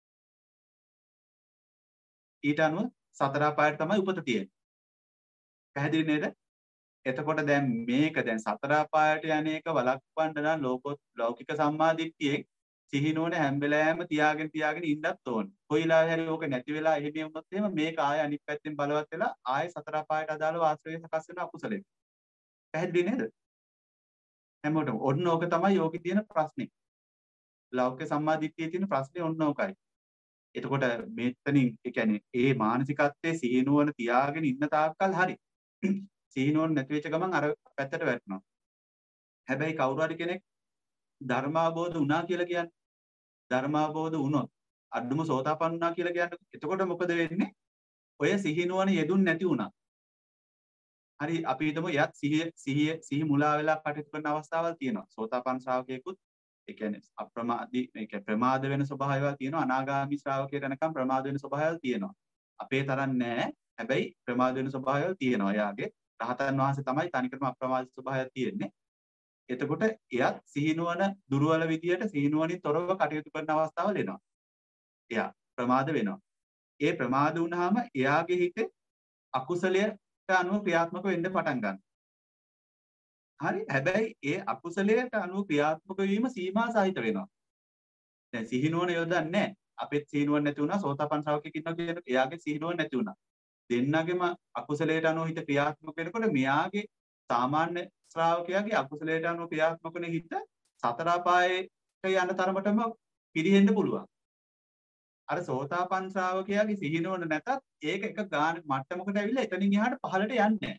ඊට අනුව සතර පායට තමයි උපත තියෙන්නේ. පැහැදිලි නේද? එතකොට දැන් මේක දැන් සතර අපායට යන එක වළක්වන්න නම් ලෝක ලෞකික සම්මාදිට්ඨියෙන් සිහිනුවන හැම වෙලාවෙම තියාගෙන තියාගෙන ඉන්නත් ඕනේ. කොයිලා හරි ඕක නැති වෙලා එහෙම වුණොත් එහෙම මේක ආය අනිත් පැත්තෙන් බලවත් වෙලා ආය සතර අපායට අදාළව ආශ්‍රය සකස් වෙන අකුසලෙ. පැහැදිලි නේද? හැමෝටම ඔන්න ඕක තමයි යෝගී තියෙන ප්‍රශ්නේ. ලෞකික සම්මාදිට්ඨියේ තියෙන ප්‍රශ්නේ ඔන්න ඕකයි. එතකොට මෙතනින් ඒ කියන්නේ ඒ මානසිකත්වයේ සිහිනුවන තියාගෙන ඉන්න තාක්කල් හරි. සිහිනුවන නැති වෙච්ච ගමන් අර පැත්තට වැටෙනවා. හැබැයි කවුරු හරි කෙනෙක් ධර්මාබෝධ වුණා කියලා කියන්නේ ධර්මාබෝධ වුණොත් අඩුම සෝතාපන්න වුණා කියලා කියන්නේ එතකොට මොකද වෙන්නේ? ඔය සිහිනුවන යෙදුන් නැති වුණා. හරි අපි හිතමු යත් සිහිය සිහිය සිහි මුලා වෙලා කටයුතු කරන අවස්ථාවල් තියෙනවා. සෝතාපන්න ශ්‍රාවකයෙකුත් ඒ කියන්නේ අප්‍රමාදී මේ කියන්නේ ප්‍රමාද වෙන ස්වභාවයල් තියෙනවා. අනාගාමී ශ්‍රාවකයෙක් වෙනකම් ප්‍රමාද වෙන ස්වභාවයල් තියෙනවා. අපේ තරම් නෑ. හැබැයි ප්‍රමාද වෙන ස්වභාවයල් තියෙනවා. එයාගේ රහතන් වහන්සේ තමයි තනිකරම අප්‍රමාද ස්වභාවයක් තියෙන්නේ. එතකොට එයත් සිහිනුවන දුර්වල විදියට සිහිනුවනින් තොරව කටයුතු කරන අවස්ථාවල් එනවා. එයා ප්‍රමාද වෙනවා. ඒ ප්‍රමාද වුණාම එයාගේ හිතේ අකුසලයට අනුව ක්‍රියාත්මක වෙන්න පටන් ගන්නවා. හරි. හැබැයි ඒ අකුසලයට අනුව ක්‍රියාත්මක වීම සීමා සහිත වෙනවා. දැන් සිහිනුවන යොදන්නේ නැහැ. අපෙත් සිහිනුවන නැති වුණා සෝතාපන්න ශ්‍රාවකෙක් ඉන්නවා කියන එයාගේ සිහිනුවන නැති වුණා. දෙන්නගෙම අකුසලයට අනුව හිත ක්‍රියාත්මක වෙනකොට මෙයාගේ සාමාන්‍ය ශ්‍රාවකයාගේ අකුසලයට අනුව ක්‍රියාත්මක වෙන හිත සතර අපායට යන තරමටම පිරිහෙන්න පුළුවන්. අර සෝතාපන්න ශ්‍රාවකයාගේ සිහිනුවන නැතත් ඒක එක ගාන මට්ටමකට ඇවිල්ලා එතනින් එහාට පහළට යන්නේ නැහැ.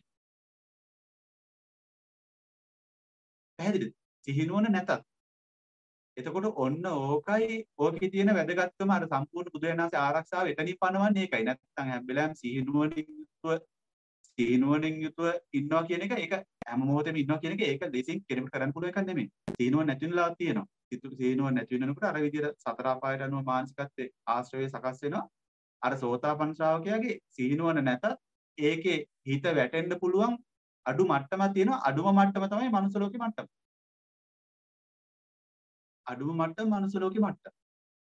පැහැදිලිද? සිහිනුවන නැතත්. එතකොට ඔන්න ඕකයි ඕකේ තියෙන වැදගත්කම අර සම්පූර්ණ බුදුරජාණන්සේ ආරක්ෂාව එතනින් පනවන්නේ ඒකයි. නැත්නම් හැම වෙලාවෙම සිහිනුවනින් යුතුව සිහිනුවනින් යුතුව ඉන්නවා කියන එක ඒක හැම මොහොතෙම ඉන්නවා කියන එක ඒක දෙසින් කෙනෙකුට කරන්න පුළුවන් එකක් නෙමෙයි. සිහිනුවන නැති වෙනලා තියෙනවා. සිහිනුවන නැති වෙනකොට අර විදිහට සතර අපායට අනුව මානසිකත්වයේ ආශ්‍රය සකස් වෙනවා. අර සෝතාපන්න ශ්‍රාවකයාගේ සිහිනුවන නැතත් ඒකේ හිත වැටෙන්න පුළුවන් අඩු මට්ටමක් තියෙනවා. අඩුම මට්ටම තමයි මනුස්ස ලෝකේ මට්ටම. අඩුම මට්ටම මනුස්ස ලෝකේ මට්ටම.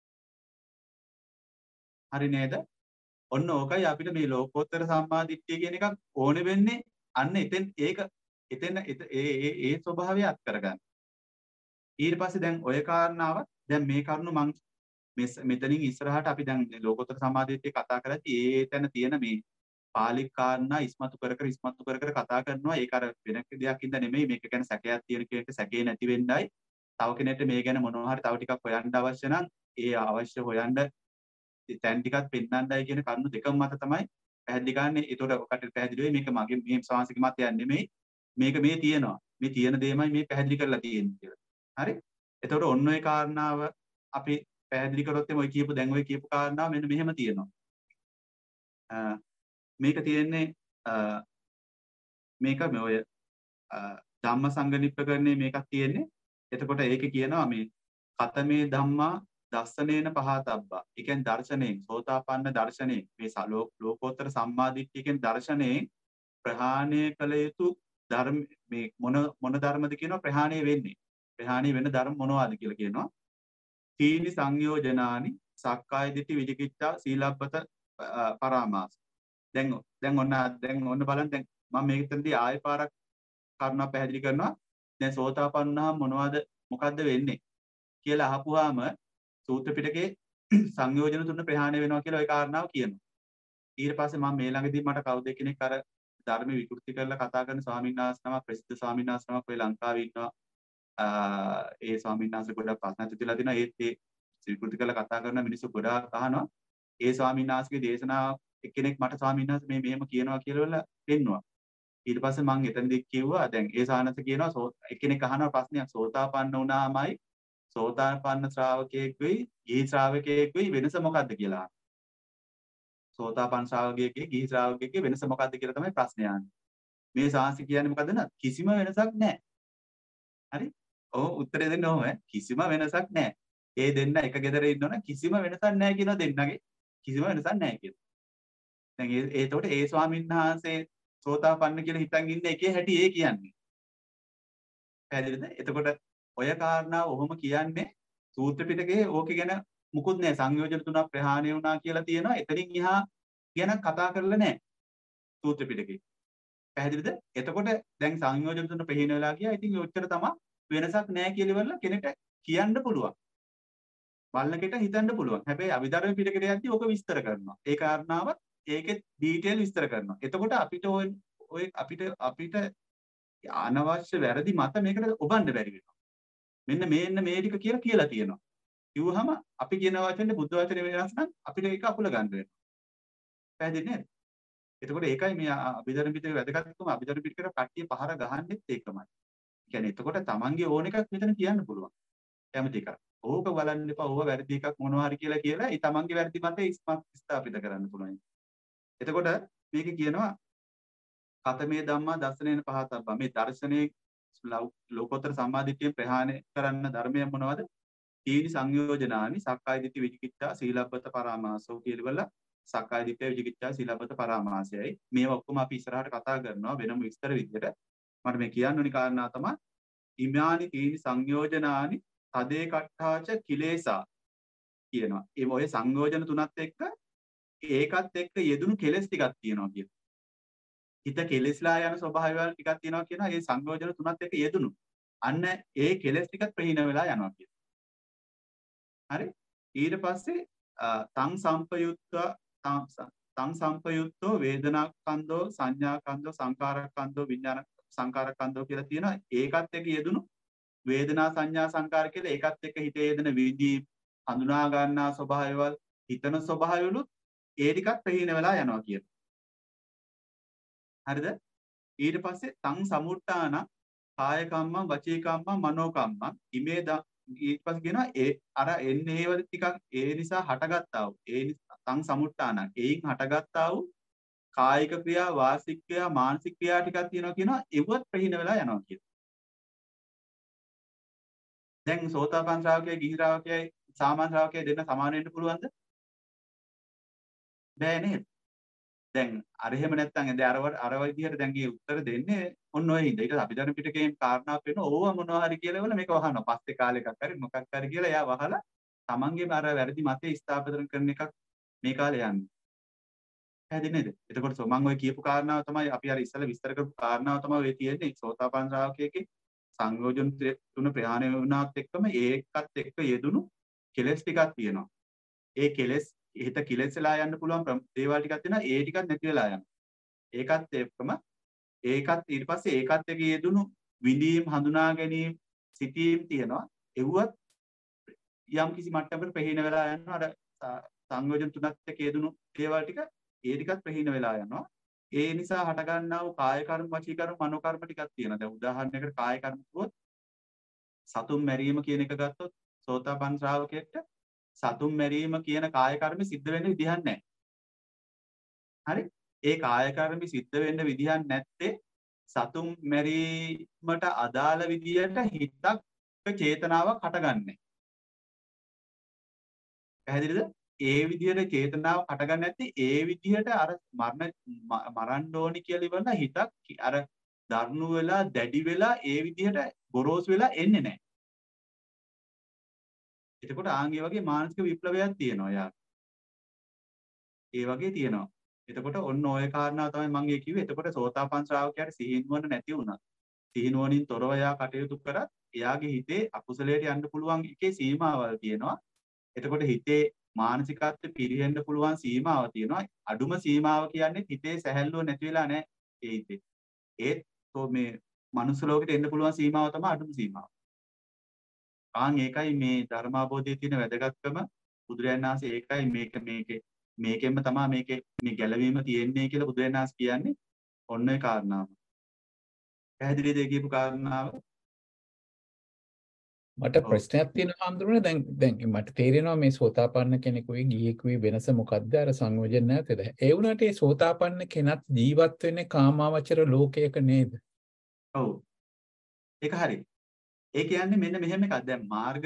හරි නේද? ඔන්න ඕකයි අපිට මේ ලෝකෝත්තර සම්මාදිට්ඨිය කියන එකක් ඕනේ වෙන්නේ. අන්න එතෙන් ඒක එතෙන් ඒ ඒ ඒ ස්වභාවය අත් කරගන්න. ඊට පස්සේ දැන් ඔය කාරණාව දැන් මේ කරුණු මම මෙතනින් ඉස්සරහට අපි දැන් ලෝකෝත්තර සම්මාදිට්ඨිය කතා කරද්දී ඒ තැන තියෙන මේ පාලි කාරණා ඉස්මතු කර කර ඉස්මතු කර කර කතා කරනවා. ඒක අර වෙන දෙයක් ඉඳ නෙමෙයි. මේක ගැන සැකයක් තියෙන කෙනෙක්ට සැකේ නැති වෙන්නයි. තව කෙනෙක්ට මේ ගැන මොනවා හරි තව ටිකක් හොයන්න අවශ්‍ය නම් ඒ අවශ්‍ය හොයන්න තැන් ටිකක් පෙන්වන්නයි කියන කරුණු දෙකම මත තමයි පැහැදිලි කරන්නේ. ඒතකොට ඔකට පැහැදිලි වෙයි මේක මගේ මේ සාංශික මතයක් නෙමෙයි. මේක මේ තියෙනවා. මේ තියෙන දෙයමයි මේ පැහැදිලි කරලා තියෙන්නේ කියලා. හරි? ඒතකොට ඔන්න ඔය කාරණාව අපි පැහැදිලි කරොත් එමේ ඔය කියපු දැන් ඔය කියපු කාරණාව මෙන්න මෙහෙම තියෙනවා. මේක තියෙන්නේ මේක මේ ඔය ධම්මසංගනිප්පකරණේ මේකක් තියෙන්නේ. එතකොට ඒකේ කියනවා මේ කතමේ ධම්මා දස්සනේන පහතබ්බා. ඒ කියන්නේ දර්ශනයෙන් සෝතාපන්න දර්ශනයෙන් මේ ලෝකෝත්තර සම්මාදිට්ඨිය කියන දර්ශනයෙන් ප්‍රහාණය කළ යුතු ධර්ම මේ මොන මොන ධර්මද කියනවා ප්‍රහාණය වෙන්නේ. ප්‍රහාණය වෙන ධර්ම මොනවද කියලා කියනවා. තීනි සංයෝජනානි සක්කාය දිට්ඨි විචිකිච්ඡා සීලබ්බත පරාමාස. දැන් දැන් ඔන්න දැන් ඔන්න බලන්න දැන් මම මේකෙන්දී ආයෙ පාරක් කරුණා පැහැදිලි කරනවා. දැන් සෝතාපන්න වුණාම මොනවද මොකද්ද වෙන්නේ කියලා අහපුවාම සූත්‍ර පිටකේ සංයෝජන තුන ප්‍රහාණය වෙනවා කියලා ওই කාරණාව කියනවා. ඊට පස්සේ මම මේ ළඟදී මට කවුද කෙනෙක් අර ධර්ම විකෘති කරලා කතා කරන ස්වාමීන් වහන්සේ නමක් ප්‍රසිද්ධ ස්වාමීන් වහන්සේ නමක් ඔය ලංකාවේ ඉන්නවා. ඒ ස්වාමීන් වහන්සේ ගොඩක් ප්‍රශ්න තියලා තිනවා. ඒත් ඒ විකෘති කරලා කතා කරන මිනිස්සු ගොඩාක් අහනවා. ඒ ස්වාමීන් වහන්සේගේ දේශනාව එක්කෙනෙක් මට ස්වාමීන් වහන්සේ මේ මෙහෙම කියනවා කියලා දෙන්නවා. ඊට පස්සේ මම එතනදී කිව්වා දැන් ඒ සානස කියනවා එක්කෙනෙක් අහනවා ප්‍රශ්නයක් සෝතාපන්න වුණාමයි සෝතාපන්න ශ්‍රාවකයෙකුයි ගිහි ශ්‍රාවකයෙකුයි වෙනස මොකක්ද කියලා. සෝතාපන්න ශ්‍රාවකයෙකුගේ ගිහි ශ්‍රාවකයෙකුගේ වෙනස මොකක්ද කියලා තමයි ප්‍රශ්නේ අහන්නේ. මේ සාංශ කියන්නේ මොකද්ද නේද? කිසිම වෙනසක් නැහැ. හරි? ඔව් උත්තරේ දෙන්න ඕම කිසිම වෙනසක් නැහැ. ඒ දෙන්න එක ගෙදර ඉන්නවනම් කිසිම වෙනසක් නැහැ කියනවා දෙන්නගේ. කිසිම වෙනසක් නැහැ කියනවා. දැන් ඒ ඒතකොට ඒ ස්වාමීන් වහන්සේ සෝතාපන්න කියලා හිතන් ඉන්න එකේ හැටි ඒ කියන්නේ. පැහැදිලිද? එතකොට ඔය කාරණාව ඔහොම කියන්නේ සූත්‍ර පිටකේ ඕකේ ගැන මුකුත් නැහැ. සංයෝජන තුනක් ප්‍රහාණය වුණා කියලා තියෙනවා. එතනින් එහා ගැන කතා කරලා නැහැ. සූත්‍ර පිටකේ. පැහැදිලිද? එතකොට දැන් සංයෝජන තුන ප්‍රහීන වෙලා ගියා. ඉතින් ඔච්චර තමයි වෙනසක් නැහැ කියලා ඉවරලා කෙනෙක්ට කියන්න පුළුවන්. බලනකට හිතන්න පුළුවන්. හැබැයි අභිධර්ම පිටකේ යද්දී ඕක විස්තර කරනවා. ඒ කාරණාවත් ඒකේ ඩීටේල් විස්තර කරනවා. එතකොට අපිට ඔය ඔය අපිට අපිට අනවශ්‍ය වැරදි මත මේකට ඔබන්න බැරි වෙනවා. මෙන්න මේන්න මේ ටික කියලා කියලා තියෙනවා. කිව්වහම අපි කියන වචනේ බුද්ධ වචනේ වෙනස් නම් අපිට ඒක අකුල ගන්න වෙනවා. පැහැදිලි නේද? එතකොට ඒකයි මේ අභිධර්ම පිටකේ වැදගත්කම. අභිධර්ම පිටකේ කට්ටිය පහර ගහන්නෙත් ඒකමයි. කියන්නේ එතකොට තමන්ගේ ඕන එකක් මෙතන කියන්න පුළුවන්. කැමති එකක්. ඕක බලන්න එපා. ඕව වැරදි එකක් මොනවා හරි කියලා කියලා ඒ තමන්ගේ වැරදි මත ස්ථාපිත කරන්න පුළුවන්. එතකොට මේක කියනවා කතමේ ධම්මා දර්ශනේන පහතබ්බා. මේ දර්ශනේ ලෝකෝත්තර සම්මාදිට්ඨිය ප්‍රහාණය කරන්න ධර්මය මොනවද? තීනි සංයෝජනානි සක්කාය දිට්ඨි විචිකිච්ඡා සීලබ්බත පරාමාසෝ කියලා සක්කාය දිට්ඨි විචිකිච්ඡා සීලබ්බත පරාමාසයයි. මේවා ඔක්කොම අපි ඉස්සරහට කතා කරනවා වෙනම විස්තර විදිහට. මට මේ කියන්න ඕනි කාරණා තමයි ඉමානි තීනි සංයෝජනානි තදේ කට්ඨාච කිලේසා කියනවා. ඒ ඔය සංයෝජන තුනත් එක්ක ඒකත් එක්ක යෙදුණු කෙලස් ටිකක් තියෙනවා කියනවා. හිත කෙලස්ලා යන ස්වභාවයල් ටිකක් තියෙනවා කියනවා. ඒ සංයෝජන තුනත් එක්ක යෙදුණු. අන්න ඒ කෙලස් ටිකත් ප්‍රහීන වෙලා යනවා කියනවා. හරි? ඊට පස්සේ තං සම්පයුක්ත තං සම්පයුක්තෝ වේදනාකන්දෝ සංඥාකන්දෝ සංකාරකන්දෝ විඥාන සංකාරකන්දෝ කියලා තියෙනවා. ඒකත් එක්ක යෙදුණු වේදනා සංඥා සංකාර කියලා ඒකත් එක්ක හිතේ යෙදෙන විදි හඳුනා ගන්නා ස්වභාවයවල් හිතන ස්වභාවයලුත් ඒ ටිකත් ප්‍රහීන වෙලා යනවා කියනවා. හරිද? ඊට පස්සේ තං සමුට්ඨාන කාය කම්මං වචී කම්මං මනෝ කම්මං ඉමේ ඊට පස්සේ කියනවා ඒ අර එන්නේ ඒවල ටිකක් ඒ නිසා හටගත්තා වූ ඒ තං සමුට්ඨාන ඒයින් හටගත්තා වූ කායික ක්‍රියා වාචික ක්‍රියා මානසික ක්‍රියා ටිකක් තියෙනවා කියනවා ඒවත් ප්‍රහීන වෙලා යනවා කියනවා. දැන් සෝතාපන්න ශ්‍රාවකයා ගිහි ශ්‍රාවකයයි සාමාන්‍ය ශ්‍රාවකයයි දෙන්න සමාන වෙන්න පුළුවන්ද? බෑ නේද? දැන් අර එහෙම නැත්නම් දැන් අර අර විදිහට දැන් මේ උත්තර දෙන්නේ ඔන්න ඔය හින්දා. ඊට අභිධර්ම පිටකයෙන් කාරණාවක් වෙනවා ඕවා මොනවා හරි කියලා වල මේක වහනවා. පස්සේ කාලෙකක් හරි මොකක් හරි කියලා එයා වහලා තමන්ගේම අර වැරදි මතේ ස්ථාපිත කරන එකක් මේ කාලේ යන්නේ. පැහැදිලි නේද? එතකොට මම ඔය කියපු කාරණාව තමයි අපි අර ඉස්සෙල්ලා විස්තර කරපු කාරණාව තමයි ඔය තියෙන්නේ. සෝතාපන්න ශ්‍රාවකයෙක්ගේ සංයෝජන තුන ප්‍රහාණය වුණාත් එක්කම ඒකත් එක්ක යෙදුණු කෙලස් ටිකක් තියෙනවා. ඒ කෙලස් හිත කිලෙස්ලා යන්න පුළුවන් දේවල් ටිකක් තියෙනවා. ඒ ටිකක් නැති වෙලා යනවා. ඒකත් එක්කම ඒකත් ඊට පස්සේ ඒකත් එක්ක යෙදුණු විඳීම් හඳුනා ගැනීම සිතීම් තියෙනවා. ඒවත් යම් කිසි මට්ටමකට ප්‍රහීන වෙලා යනවා. අර සංයෝජන තුනත් එක්ක යෙදුණු දේවල් ටික ඒ ටිකත් ප්‍රහීන වෙලා යනවා. ඒ නිසා හට ගන්නා වූ කාය කර්ම වචී කර්ම මනෝ කර්ම ටිකක් තියෙනවා. දැන් උදාහරණයකට කාය කර්ම කිව්වොත් සතුන් මැරීම කියන එක ගත්තොත් සෝතාපන්න ශ්‍රාවකයෙක්ට සතුන් මැරීම කියන කාය කර්ම සිද්ධ වෙන්න විදිහක් නැහැ. හරි? ඒ කාය කර්ම සිද්ධ වෙන්න විදිහක් නැත්තේ සතුන් මැරීමට අදාළ විදියට හිතක් චේතනාවක් හටගන්නේ. පැහැදිලිද? ඒ විදිහට චේතනාව හටගන්නේ නැත්තේ ඒ විදිහට අර මරණ මරන්න ඕනි කියලා ඉවරලා හිතක් අර දරුණු වෙලා දැඩි වෙලා ඒ විදිහට ගොරෝසු වෙලා එන්නේ නැහැ. එතකොට ආන්ගේ වගේ මානසික විප්ලවයක් තියෙනවා යාර. ඒ වගේ තියෙනවා. එතකොට ඔන්න ඔය කාරණාව තමයි මම ඒ කිව්වේ. එතකොට සෝතාපන්න ශ්‍රාවකයාට සිහිනුවන නැති වුණා. සිහිනුවනින් තොරව යා කටයුතු කරත් එයාගේ හිතේ අකුසලයට යන්න පුළුවන් එකේ සීමාවල් තියෙනවා. එතකොට හිතේ මානසිකත්වය පිරිහෙන්න පුළුවන් සීමාව තියෙනවා. අඩුම සීමාව කියන්නේ හිතේ සැහැල්ලුව නැති වෙලා නැහැ ඒ හිතේ. ඒත් මේ මනුස්ස ලෝකෙට එන්න පුළුවන් සීමාව තමයි අඩුම සීමාව. ආන් ඒකයි මේ ධර්මාබෝධයේ තියෙන වැදගත්කම. බුදුරජාණන් වහන්සේ ඒකයි මේක මේකේ මේකෙන්ම තමයි මේකේ මේ ගැලවීම තියෙන්නේ කියලා බුදුරජාණන් වහන්සේ කියන්නේ ඔන්න ඒ කාරණාව. පැහැදිලිද ඒ කියපු කාරණාව? මට ප්‍රශ්නයක් තියෙනවා හඳුනන දැන් දැන් මට තේරෙනවා මේ සෝතාපන්න කෙනෙකුයි ගිහියෙකුයි වෙනස මොකද්ද අර සංයෝජන නැතද? ඒ වුණාට ඒ සෝතාපන්න කෙනත් ජීවත් වෙන්නේ කාමාවචර ලෝකයක නේද? ඔව්. ඒක හරි. ඒ කියන්නේ මෙන්න මෙහෙම එකක්. දැන් මාර්ග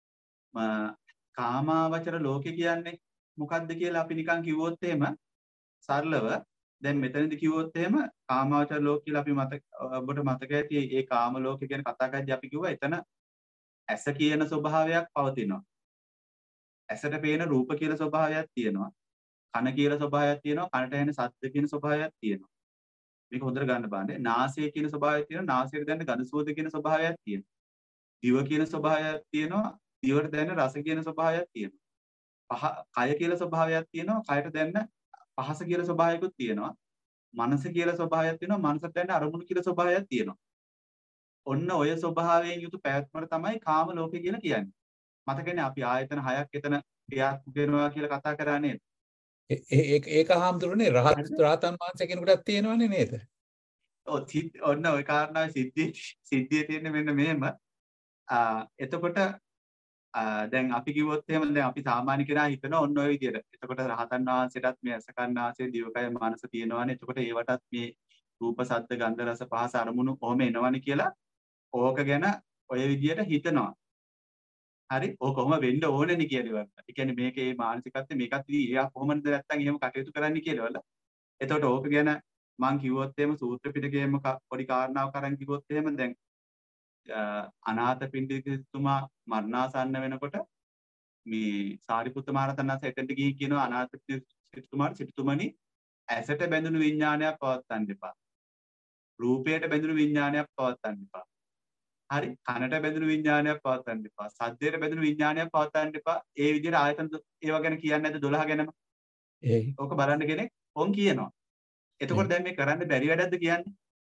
කාමාවචර ලෝකේ කියන්නේ මොකද්ද කියලා අපි නිකන් කිව්වොත් එහෙම සරලව දැන් මෙතනදී කිව්වොත් එහෙම කාමාවචර ලෝක කියලා අපි මතක ඔබට මතක ඇති ඒ කාම ලෝකේ ගැන කතා කරද්දී අපි කිව්වා එතන ඇස කියන ස්වභාවයක් පවතිනවා. ඇසට පේන රූප කියලා ස්වභාවයක් තියෙනවා. කන කියලා ස්වභාවයක් තියෙනවා. කනට ඇහෙන ශබ්ද කියන ස්වභාවයක් තියෙනවා. මේක හොඳට ගන්න බලන්න. නාසය කියන ස්වභාවයක් තියෙනවා. නාසයට දැනෙන ගඳ සුවඳ කියන ස්වභාවයක් තියෙනවා. දිව කියන ස්වභාවයක් තියෙනවා. දිවට දැනෙන රස කියන ස්වභාවයක් තියෙනවා. පහ කය කියලා ස්වභාවයක් තියෙනවා. කයට දැනෙන පහස කියලා ස්වභාවයකුත් තියෙනවා. මනස කියලා ස්වභාවයක් තියෙනවා. මනසට දැනෙන අරමුණු කියලා ස්වභාවයක් තියෙනවා. ඔන්න ඔය ස්වභාවයෙන් යුතු පැවැත්මට තමයි කාම ලෝකය කියලා කියන්නේ. මතකනේ අපි ආයතන හයක් එතන ක්‍රියාත්මක වෙනවා කියලා කතා කරා නේද? ඒක ඒක හාමුදුරනේ රහත් රහතන් වහන්සේ කෙනෙකුටත් තියෙනවනේ නේද? ඔව් ඔන්න ওই කාරණාවේ සිද්ධිය සිද්ධිය තියෙන්නේ මෙන්න මෙහෙම. එතකොට දැන් අපි කිව්වොත් එහෙම දැන් අපි සාමාන්‍ය කෙනා හිතන ඔන්න ඔය විදියට. එතකොට රහතන් වහන්සේටත් මේ අසකන්නාසේ දිවකය මනස තියෙනවානේ. එතකොට ඒවටත් මේ රූප සද්ද ගන්ධ රස පහස අරමුණු කොහොම එනවනේ කියලා ඕක ගැන ඔය විදියට හිතනවා. හරි ඕක කොහොම වෙන්න ඕනේනේ කියලා. ඒ කියන්නේ මේකේ මානසිකත්වය මේකත් ඉතින් කොහොමද නැත්තම් එහෙම කටයුතු කරන්න කියලා. එතකොට ඕක ගැන මම කිව්වොත් එහෙම සූත්‍ර පිටකයේම පොඩි කාරණාවක් අරන් කිව්වොත් එහෙම දැන් අනාථපිණ්ඩිකතුමා මරණාසන්න වෙනකොට මේ සාරිපුත්ත මහරහතන් වහන්සේ එතනට ගිහින් කියනවා අනාථපිණ්ඩිකතුමාට සිටුතුමනි ඇසට බැඳුණු විඥානයක් පවත්තන්න එපා. රූපයට බැඳුණු විඥානයක් පවත්තන්න එපා. හරි කනට බැඳුණු විඥානයක් පවත්තන්න එපා. සද්දයට බැඳුණු විඥානයක් පවත්තන්න එපා. ඒ විදිහට ආයතන ඒවා ගැන කියන්නේ නැද්ද දොළහ ගැනම? ඒ ඕක බලන්න කෙනෙක් ඕන් කියනවා. එතකොට දැන් මේ කරන්න බැරි වැඩක්ද කියන්නේ?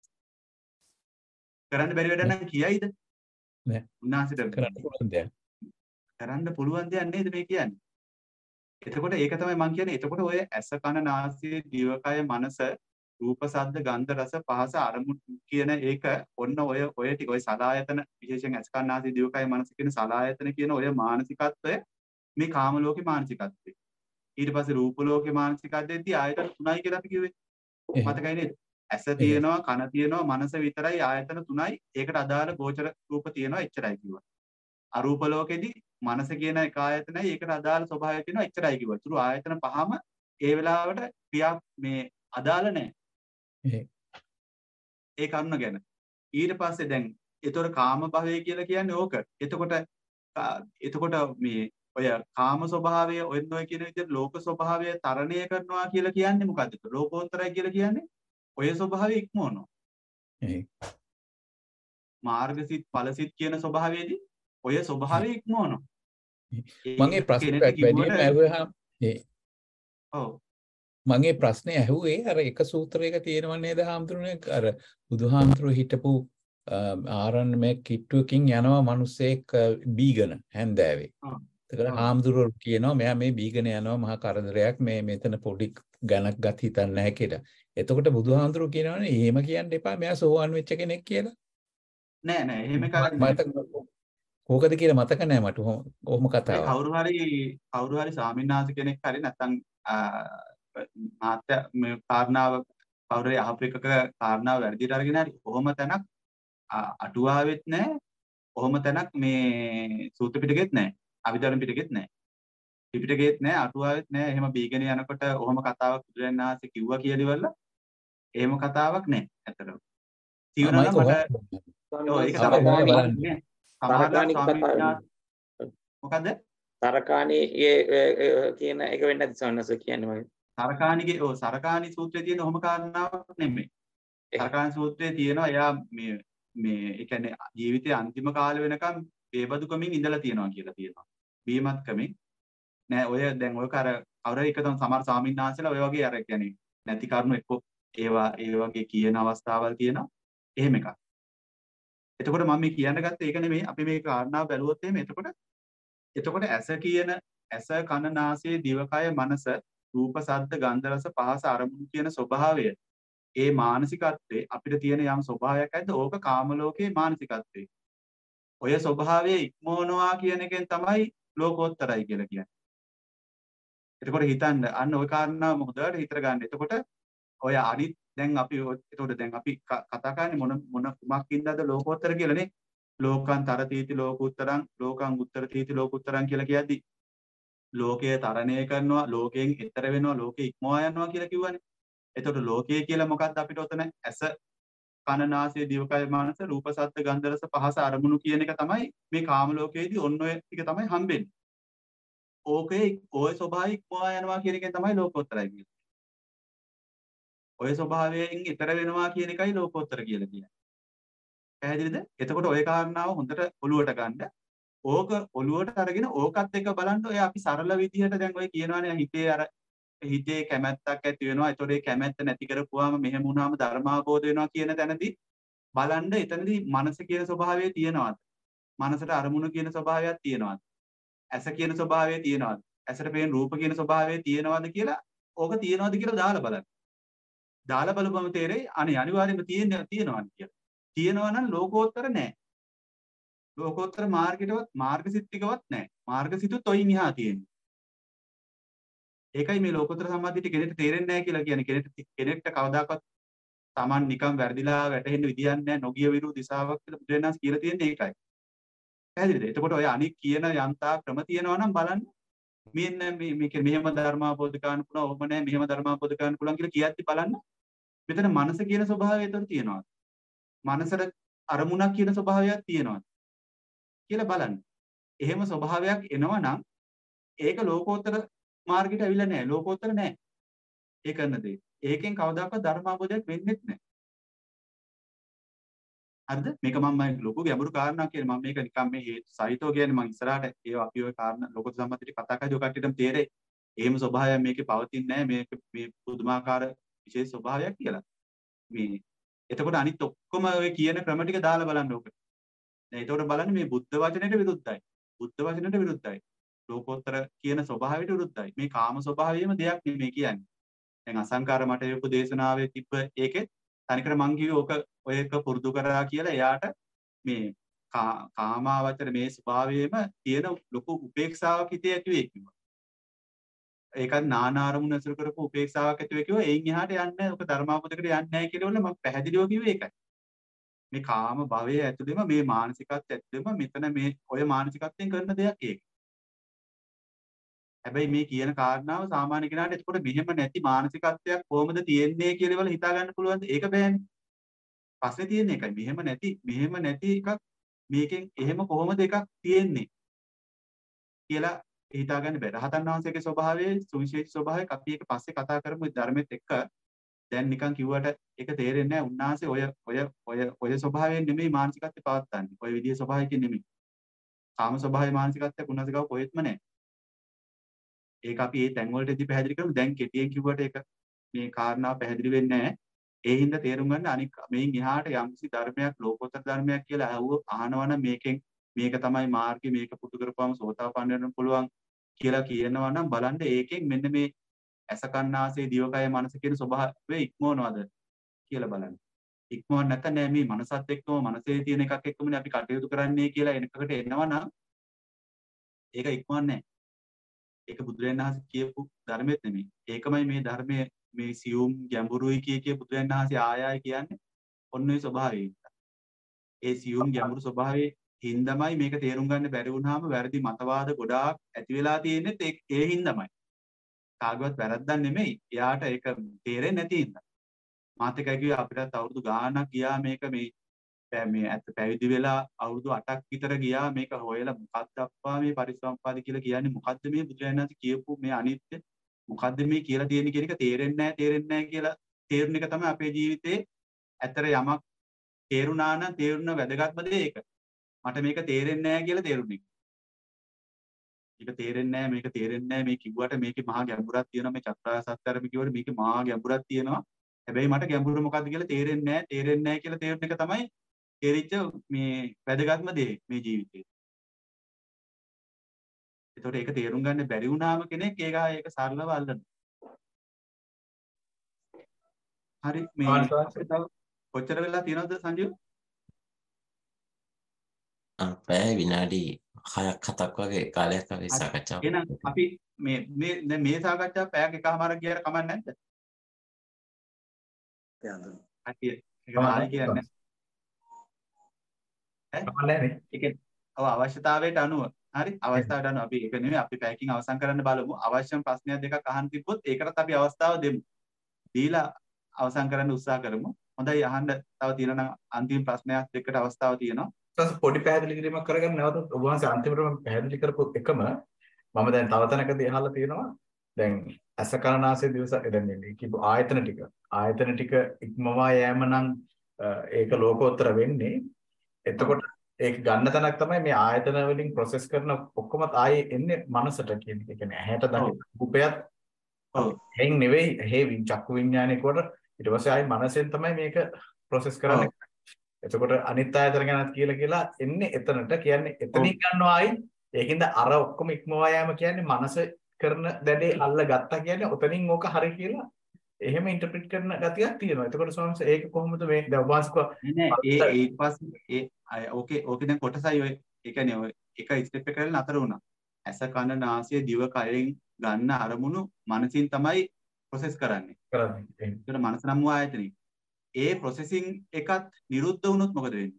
කරන්න බැරි වැඩ නම් කියයිද? නෑ. උන්වහන්සේට කරන්න පුළුවන් දෙයක්. කරන්න පුළුවන් දෙයක් නේද මේ කියන්නේ? එතකොට ඒක තමයි මම කියන්නේ. එතකොට ඔය ඇස කන නාසය දිවකය මනස රූප සද්ද ගන්ධ රස පහස අරමුණු කියන ඒක ඔන්න ඔය ඔය ටික ඔය සලායතන විශේෂයෙන් ඇස කන නාසය දිවකය මනස කියන සලායතන කියන ඔය මානසිකත්වය මේ කාම ලෝකේ මානසිකත්වය. ඊට පස්සේ රූප ලෝකේ මානසිකත්වයේදී ආයතන තුනයි කියලා අපි කිව්වේ. මතකයි නේද? ඇස තියෙනවා කන තියෙනවා මනස විතරයි ආයතන තුනයි. ඒකට අදාළ ගෝචර රූප තියෙනවා එච්චරයි කිව්වා. අරූප ලෝකෙදී මනස කියන එක ආයතනයි ඒකට අදාළ ස්වභාවය තියෙනවා එච්චරයි කිව්වා. ඒතුරු ආයතන පහම ඒ වෙලාවට ක්‍රියා මේ අදාළ නැහැ. ඒ කරුණ ගැන. ඊට පස්සේ දැන් ඒතොර කාම භවය කියලා කියන්නේ ඕක. එතකොට එතකොට මේ ඔය කාම ස්වභාවය ඔන්න ඔය කියන විදිහට ලෝක ස්වභාවය තරණය කරනවා කියලා කියන්නේ මොකද්ද? ලෝකෝත්තරයි කියලා කියන්නේ ඔය ස්වභාවය ඉක්මවනවා. මාර්ගසිත ඵලසිත කියන ස්වභාවයේදී ඔය ස්වභාවය ඉක්මවනවා. මගේ ප්‍රශ්නේ වැඩිම ඇහුවාම ඒ ඔව් මගේ ප්‍රශ්නේ ඇහුවේ අර එක සූත්‍රයක තියෙනව නේද හාමුදුරනේ අර බුදුහාමුදුරුවෝ හිටපු ආරණ්‍ය මේ කිට්ටුවකින් යනවා මිනිස්සෙක් බීගන හැන්දෑවේ. ඒකට හාමුදුරුවෝ කියනවා මෙයා මේ බීගන යනවා මහා කරදරයක් මේ මෙතන පොඩි ගණක් ගත හිතන්නේ නැහැ කියලා. එතකොට බුදුහාමුදුරුවෝ කියනවානේ එහෙම කියන්න එපා මෙයා සෝවන් වෙච්ච කෙනෙක් කියලා. නෑ නෑ එහෙම කරන්නේ කොහොකද කියලා මතක නෑ මට කොහොම කතාවක්. කවුරු හරි කවුරු හරි ස්වාමීන් වහන්සේ කෙනෙක් හරි නැත්නම් මාත්‍ය මේ කාරණාව කවුරු හරි අහපු එකක කාරණාව වැඩිට අරගෙන හරි කොහොම තැනක් අටුවාවෙත් නැහැ. කොහොම තැනක් මේ සූත්‍ර පිටකෙත් නැහැ. අභිධර්ම පිටකෙත් නැහැ. ත්‍රිපිටකෙත් නැහැ අටුවාවෙත් නැහැ. එහෙම බීගෙන යනකොට ඔහොම කතාවක් බුදුරජාණන් වහන්සේ කිව්වා කියලා ඉවරලා එහෙම කතාවක් නැහැ ඇත්තටම. තියුණා නම් මට ඔව් ඒක තමයි මොකද? සරකාණී කියන එක වෙන්නේ නැති සවනස කියන්නේ මගේ. සරකාණීගේ ඔව් සරකාණී සූත්‍රයේ තියෙන ඔහොම කාරණාවක් නෙමෙයි. සරකාණී සූත්‍රයේ තියෙනවා එයා මේ මේ ඒ කියන්නේ ජීවිතයේ අන්තිම කාලය වෙනකම් බේබදුකමින් ඉඳලා තියෙනවා කියලා තියෙනවා. බීමත්කමින් නෑ ඔය දැන් ඔය කර අවර එක තමයි සමහර ස්වාමීන් වහන්සේලා ඔය වගේ අර කියන්නේ නැති කරුණු එක්ක ඒවා ඒ වගේ කියන අවස්ථාවල් තියෙනවා. එහෙම එකක්. එතකොට මම මේ කියන්න ගත්තේ ඒක නෙමෙයි අපි මේ කාරණාව බැලුවොත් එහෙම එතකොට එතකොට ඇස කියන ඇස කන නාසය දිවකය මනස රූප සද්ද ගන්ධ රස පහස අරමුණු කියන ස්වභාවය ඒ මානසිකත්වයේ අපිට තියෙන යම් ස්වභාවයක් ඇද්ද ඕක කාම ලෝකයේ මානසිකත්වයේ ඔය ස්වභාවය ඉක්මවනවා කියන එකෙන් තමයි ලෝකෝත්තරයි කියලා කියන්නේ. එතකොට හිතන්න අන්න ওই කාරණාව හොඳට හිතර ගන්න. එතකොට ඔය අනිත් දැන් අපි එතකොට දැන් අපි කතා කරන්නේ මොන මොන කුමක් ඉඳලාද ලෝකෝත්තර කියලානේ. ලෝකං තරතීති ලෝකුත්තරං ලෝකං උත්තර තීති ලෝකුත්තරං කියලා කියද්දි ලෝකය තරණය කරනවා ලෝකයෙන් ඈතර වෙනවා ලෝකෙ ඉක්මවා යනවා කියලා කිව්වනේ. එතකොට ලෝකය කියලා මොකක්ද අපිට ඔතන ඇස කන නාසය දිවකය මනස රූප සද්ද ගන්ධ රස පහස අරමුණු කියන එක තමයි මේ කාම ලෝකයේදී ඔන්න ඔය ටික තමයි හම්බෙන්නේ. ඕකේ ඔය ස්වභාවය ඉක්මවා යනවා කියන එකෙන් තමයි ලෝකෝත්තරයි කියන්නේ. ඔය ස්වභාවයෙන් ඊතර වෙනවා කියන එකයි ලෝකෝත්තර කියලා කියන්නේ. පැහැදිලිද? එතකොට ඔය කාරණාව හොඳට ඔලුවට ගන්න. ඕක ඔලුවට අරගෙන ඕකත් එක්ක බලන්න ඔය අපි සරල විදිහට දැන් ඔය කියනවානේ හිතේ අර හිතේ කැමැත්තක් ඇති වෙනවා. ඒතකොට ඒ කැමැත්ත නැති කරපුවාම මෙහෙම වුණාම ධර්මාබෝධ වෙනවා කියන තැනදී බලන්න එතනදී මනස කියන ස්වභාවය තියෙනවද? මනසට අරමුණු කියන ස්වභාවයක් තියෙනවද? ඇස කියන ස්වභාවය තියෙනවද? ඇසට පේන රූප කියන ස්වභාවය තියෙනවද කියලා ඕක තියෙනවද කියලා දාලා බලන්න. දාලා බලපුවම තේරෙයි අනේ අනිවාර්යයෙන්ම තියෙන තියෙනවා කියලා. තියෙනවා නම් ලෝකෝත්තර නැහැ. ලෝකෝත්තර මාර්ගයටවත් මාර්ගසිතිකවත් නැහැ. මාර්ගසිතුත් ඔයින් එහා තියෙන්නේ. ඒකයි මේ ලෝකෝත්තර සම්මාදිට කෙනෙක්ට තේරෙන්නේ නැහැ කියලා කියන්නේ. කෙනෙක්ට කෙනෙක්ට කවදාකවත් Taman නිකන් වැරදිලා වැටෙන්න විදියක් නැහැ. නොගිය විරු දිශාවක් කියලා බුදුරජාණන් කියලා තියෙන්නේ ඒකයි. පැහැදිලිද? එතකොට ඔය අනික් කියන යන්තා ක්‍රම තියෙනවා නම් බලන්න. මෙන්න මේ මේක මෙහෙම ධර්මාබෝධ කරන්න පුළුවන්, ඔහොම නැහැ, මෙහෙම ධර්මාබෝධ කරන්න පුළුවන් කියලා කියද්දි බලන්න. මෙතන මනස කියන ස්වභාවය එතන තියෙනවා. මනසට අරමුණක් කියන ස්වභාවයක් තියෙනවා කියලා බලන්න. එහෙම ස්වභාවයක් එනවා නම් ඒක ලෝකෝත්තර මාර්ගයට අවිලා නැහැ. ලෝකෝත්තර නැහැ. ඒ කරන දේ. ඒකෙන් කවදාකවත් ධර්මාබෝධයක් වෙන්නේ නැහැ. හරිද? මේක මම ලොකු ගැඹුරු කාරණාවක් කියලා මම මේක නිකන් මේ හේතු සහිතව කියන්නේ මම ඉස්සරහට ඒ අපි ওই කාරණා ලෝක සම්මතිට කතා කරද්දී ඔය කට්ටියටම තේරෙයි. එහෙම ස්වභාවයක් මේකේ පවතින්නේ නැහැ. මේක මේ පුදුමාකාර විශේෂ ස්වභාවයක් කියලා. මේ එතකොට අනිත් ඔක්කොම ඔය කියන ක්‍රම ටික දාලා බලන්න ඕක. දැන් එතකොට බලන්න මේ බුද්ධ වචනයට විරුද්ධයි. බුද්ධ වචනයට විරුද්ධයි. ලෝකෝත්තර කියන ස්වභාවයට විරුද්ධයි. මේ කාම ස්වභාවයේම දෙයක් නෙමෙයි කියන්නේ. දැන් අසංකාර මට උපදේශනාවේ තිබ්බ ඒකෙත් තනිකර මං කිව්වේ ඕක ඔය එක පුරුදු කරා කියලා එයාට මේ කාමාවචර මේ ස්වභාවයේම තියෙන ලොකු උපේක්ෂාවක් හිතේ ඇති වෙයි කිව්වා. ඒකත් නානාරමුණ අසුර කරපු උපේක්ෂාවක් ඇති වෙයි කිව්වා. එයින් එහාට යන්නේ ඔක ධර්මාපදයකට යන්නේ නැහැ කියලා වල මම පැහැදිලිව කිව්වේ ඒකයි. මේ කාම භවයේ ඇතුළෙම මේ මානසිකත්වය ඇතුළෙම මෙතන මේ ඔය මානසිකත්වයෙන් කරන දෙයක් ඒක. හැබැයි මේ කියන කාරණාව සාමාන්‍ය කෙනාට එතකොට මෙහෙම නැති මානසිකත්වයක් කොහොමද තියෙන්නේ කියලා වල හිතා ගන්න පුළුවන්ද? ඒක බෑනේ. පස්සේ තියෙන එකයි. මෙහෙම නැති මෙහෙම නැති එකක් මේකෙන් එහෙම කොහොමද එකක් තියෙන්නේ කියලා හිතා ගන්න බෑ. රහතන් වහන්සේගේ ස්වභාවයේ සුවිශේෂ ස්වභාවයක් අපි ඒක පස්සේ කතා කරමු ධර්මෙත් එක්ක. දැන් නිකන් කිව්වට ඒක තේරෙන්නේ නැහැ. උන්වහන්සේ ඔය ඔය ඔය ඔය ස්වභාවයෙන් නෙමෙයි මානසිකත්වය පවත්න්නේ. ඔය විදිහේ ස්වභාවයකින් නෙමෙයි. කාම ස්වභාවයේ මානසිකත්වයක් උන්වහන්සේ ගාව කොහෙත්ම නැහැ. ඒක අපි මේ තැන් වලටදී පැහැදිලි කරමු. දැන් කෙටියෙන් කිව්වට ඒක මේ කාරණාව පැහැදිලි වෙන්නේ නැහැ. ඒ හින්දා තේරුම් ගන්න අනික මේන් එහාට යම්කිසි ධර්මයක් ලෝකෝත්තර ධර්මයක් කියලා අහුව අහනවනම් මේකෙන් මේක තමයි මාර්ගය මේක පුදු කරපුවම සෝතාපන්න වෙන්න පුළුවන් කියලා කියනවා නම් බලන්න ඒකෙන් මෙන්න මේ ඇසකන්නාසේ දිවකය මනස කියන ස්වභාවය ඉක්මවනවද කියලා බලන්න. ඉක්මවන්න නැත්නම් නෑ මේ මනසත් එක්කම මනසේ තියෙන එකක් එක්කමනේ අපි කටයුතු කරන්නේ කියලා එනකට එනවා නම් ඒක ඉක්මවන්නේ නැහැ. ඒක බුදුරජාණන් වහන්සේ කියපු ධර්මෙත් නෙමෙයි. ඒකමයි මේ ධර්මයේ මේ සියුම් ගැඹුරුයි කිය කිය බුදුරජාණන් වහන්සේ ආය ආය කියන්නේ ඔන්න ඔය ස්වභාවය. ඒ සියුම් ගැඹුරු ස්වභාවයේ හින්දාමයි මේක තේරුම් ගන්න බැරි වුණාම වැරදි මතවාද ගොඩාක් ඇති වෙලා තියෙන්නේ ඒ ඒ හින්දාමයි. කාගවත් වැරද්දක් නෙමෙයි. එයාට ඒක තේරෙන්නේ නැති හින්දා. මාත් එකයි කිව්වේ අපිටත් අවුරුදු ගාණක් ගියා මේක මේ මේ ඇත්ත පැවිදි වෙලා අවුරුදු අටක් විතර ගියා මේක හොයලා මොකක්ද අප්පා මේ පරිසම්පාද කියලා කියන්නේ මොකද්ද මේ බුදුරජාණන් වහන්සේ කියපු මේ අනිත්‍ය මොකද්ද මේ කියලා තියෙන කියන එක තේරෙන්නේ නැහැ තේරෙන්නේ නැහැ කියලා තේරුණ එක තමයි අපේ ජීවිතේ ඇතර යමක් තේරුණා නම් තේරුණ වැදගත්ම දේ ඒක. මට මේක තේරෙන්නේ නැහැ කියලා තේරුණේ. මේක තේරෙන්නේ නැහැ මේක තේරෙන්නේ නැහැ මේ කිව්වට මේකේ මහා ගැඹුරක් තියෙනවා මේ චක්‍රාර්ය සත්‍යරම කිව්වට මේකේ මහා ගැඹුරක් තියෙනවා. හැබැයි මට ගැඹුර මොකද්ද කියලා තේරෙන්නේ නැහැ තේරෙන්නේ නැහැ කියලා තේරුණ එක තමයි තේරිච්ච මේ වැදගත්ම දේ මේ ජීවිතේ. ඒතකොට ඒක තේරුම් ගන්න බැරි වුණාම කෙනෙක් ඒක ඒක සරලව අල්ලනවා. හරි මේ කොච්චර වෙලා තියෙනවද සංජීව? අපේ විනාඩි හයක් හතක් වගේ කාලයක් අපි සාකච්ඡා කරමු. එහෙනම් අපි මේ මේ දැන් මේ සාකච්ඡාව පැයක් එකමාරක් ගියර කමක් නැද්ද? යන්න. හරි. ඒක ආයි කියන්නේ. ඈ? ඒක ඔව් අවශ්‍යතාවයට අනුව. හරි අවස්ථාවට අනුව අපි ඒක නෙමෙයි අපි පැයකින් අවසන් කරන්න බලමු. අවශ්‍යම ප්‍රශ්නයක් දෙකක් අහන්න තිබ්බොත් ඒකටත් අපි අවස්ථාව දෙමු. දීලා අවසන් කරන්න උත්සාහ කරමු. හොඳයි අහන්න තව තියෙනවා නම් අන්තිම ප්‍රශ්නයක් දෙකට අවස්ථාව තියෙනවා. ඊට පොඩි පැහැදිලි කිරීමක් කරගන්න නැවත ඔබ වහන්සේ අන්තිමටම පැහැදිලි කරපු එකම මම දැන් තව තැනකදී අහලා තියෙනවා දැන් අසකරණාසේ දිවස දැන් මේ කිව්ව ආයතන ටික ආයතන ටික ඉක්මවා යෑම නම් ඒක ලෝකෝත්තර වෙන්නේ. එතකොට ඒක ගන්න තැනක් තමයි මේ ආයතන වලින් ප්‍රොසෙස් කරන ඔක්කොම ආයේ එන්නේ මනසට කියන එක. ඒ කියන්නේ ඇහැට දකින රූපයත් එහෙන් නෙවෙයි හේ චක්කු විඥානේ කොට ඊට පස්සේ ආයේ මනසෙන් තමයි මේක ප්‍රොසෙස් කරන්නේ. එතකොට අනිත් ආයතන ගැනත් කියලා කියලා එන්නේ එතනට කියන්නේ එතනින් ගන්නවා ආයි ඒකින්ද අර ඔක්කොම ඉක්මවා යෑම කියන්නේ මනස කරන දැඩේ අල්ල ගත්තා කියන්නේ ඔතනින් ඕක හරි කියලා එහෙම ඉන්ටර්ප්‍රිට් කරන ගතියක් තියෙනවා. එතකොට ස්වාමීන් වහන්සේ ඒක කොහොමද මේ දවවාස්ක නෑ ඒ ඊට පස්සේ ඒ ඕකේ ඕකේ දැන් කොටසයි ඔය ඒ කියන්නේ ඔය එක ස්ටෙප් එක කරලා නතර වුණා. ඇස කන නාසය දිව කයෙන් ගන්න අරමුණු මනසින් තමයි ප්‍රොසෙස් කරන්නේ. කරන්නේ. ඒකට මනස නම් වූ ආයතනෙ. ඒ ප්‍රොසෙසින් එකත් නිරුද්ධ වුණොත් මොකද වෙන්නේ?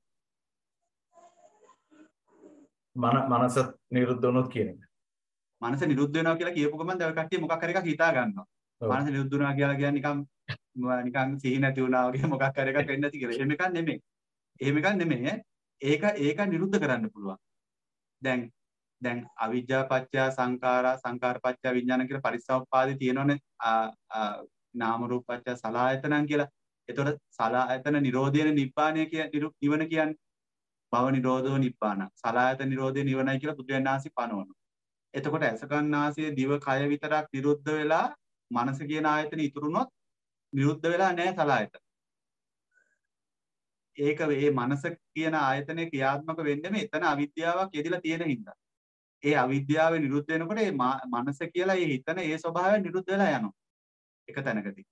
මන මනස නිරුද්ධ වුණොත් කියන්නේ. මනස නිරුද්ධ වෙනවා කියලා කියපු ගමන් දැන් ඔය කට්ටිය මොකක් හරි එකක් හිතා ගන්නවා. මනස නිරුද්ධ වුණා කියලා කියන්නේ නිකන් නිකන් සිහි නැති වුණා වගේ මොකක් හරි එකක් වෙන්නේ නැති කියලා. එහෙම එකක් නෙමෙයි. එහෙම එකක් නෙමෙයි. ඒක ඒක නිරුද්ධ කරන්න පුළුවන්. දැන් දැන් අවිජ්ජා පත්‍ය සංඛාරා සංඛාර පත්‍ය විඥාන කියලා පරිසම්පාදේ තියෙනවනේ නාම රූප පත්‍ය සලආයතනන් කියලා. එතකොට සලආයතන නිරෝධයන නිබ්බාණය කිය නිවන කියන්නේ භව නිරෝධෝ නිබ්බාන. සලආයතන නිරෝධය නිවනයි කියලා බුදුන් වහන්සේ පනවනවා. එතකොට අසකන්නාසය දිව කය විතරක් නිරුද්ධ වෙලා මනස කියන ආයතන ඉතුරුනොත් නිරුද්ධ වෙලා නැහැ සලආයතන. ඒක මේ මනස කියන ආයතනයේ ක්‍රියාත්මක වෙන්නේ මෙතන අවිද්‍යාවක් යෙදিলা තියෙන හින්දා. ඒ අවිද්‍යාව නිරුද්ධ වෙනකොට මේ මනස කියලා ඒ හිතන ඒ ස්වභාවය නිරුද්ධ වෙලා යනවා. එක තැනකදී.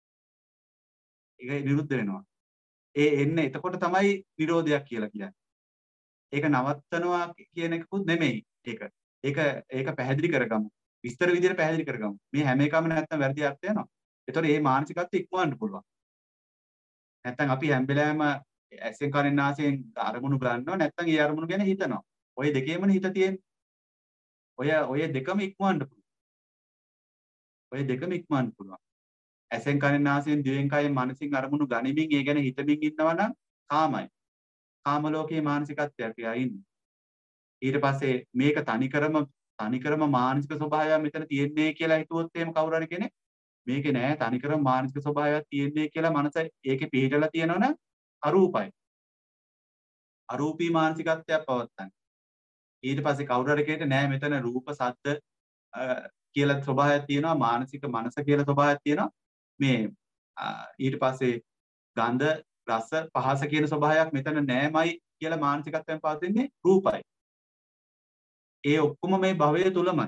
ඒක නිරුද්ධ වෙනවා. ඒ එන්නේ එතකොට තමයි නිරෝධයක් කියලා කියන්නේ. ඒක නවත්තනවා කියන එකකුත් නෙමෙයි ඒක. ඒක ඒක පැහැදිලි කරගමු. විස්තර විදිහට පැහැදිලි කරගමු. මේ හැම එකම නැත්තම් වැරදි අර්ථ යනවා. ඒතකොට මේ මානසිකත්වය ඉක්මවන්න පුළුවන්. නැත්තම් අපි හැම වෙලාවෙම ඇසෙන් කනෙන් නාසයෙන් අරමුණු ගන්නවා නැත්තම් ඒ අරමුණු ගැන හිතනවා. ඔය දෙකේමනේ හිත තියෙන්නේ. ඔය ඔය දෙකම ඉක්මවන්න පුළුවන්. ඔය දෙකම ඉක්මවන්න පුළුවන්. ඇසෙන් කනෙන් නාසයෙන් දිවෙන් කයෙන් මනසින් අරමුණු ගනිමින් ඒ ගැන හිතමින් ඉන්නවා නම් කාමයි. කාම ලෝකයේ මානසිකත්වයක් එයා ඉන්නේ. ඊට පස්සේ මේක තනිකරම තනිකරම මානසික ස්වභාවයක් මෙතන තියෙන්නේ කියලා හිතුවොත් එහෙම කවුරු හරි කෙනෙක් මේකේ නෑ තනිකරම මානසික ස්වභාවයක් තියෙන්නේ කියලා මනස ඒකේ පිළිදලා තියෙනවනම් අරූපයි. අරූපී මානසිකත්වයක් පවත්තන්නේ. ඊට පස්සේ කවුරු හරි කෙනෙක් නෑ මෙතන රූප සද්ද කියලා ස්වභාවයක් තියෙනවා මානසික මනස කියලා ස්වභාවයක් තියෙනවා. මේ ඊට පස්සේ ගන්ධ රස පහස කියන ස්වභාවයක් මෙතන නෑමයි කියලා මානසිකත්වයෙන් පවතින්නේ රූපයි. ඒ ඔක්කොම මේ භවය තුලමයි.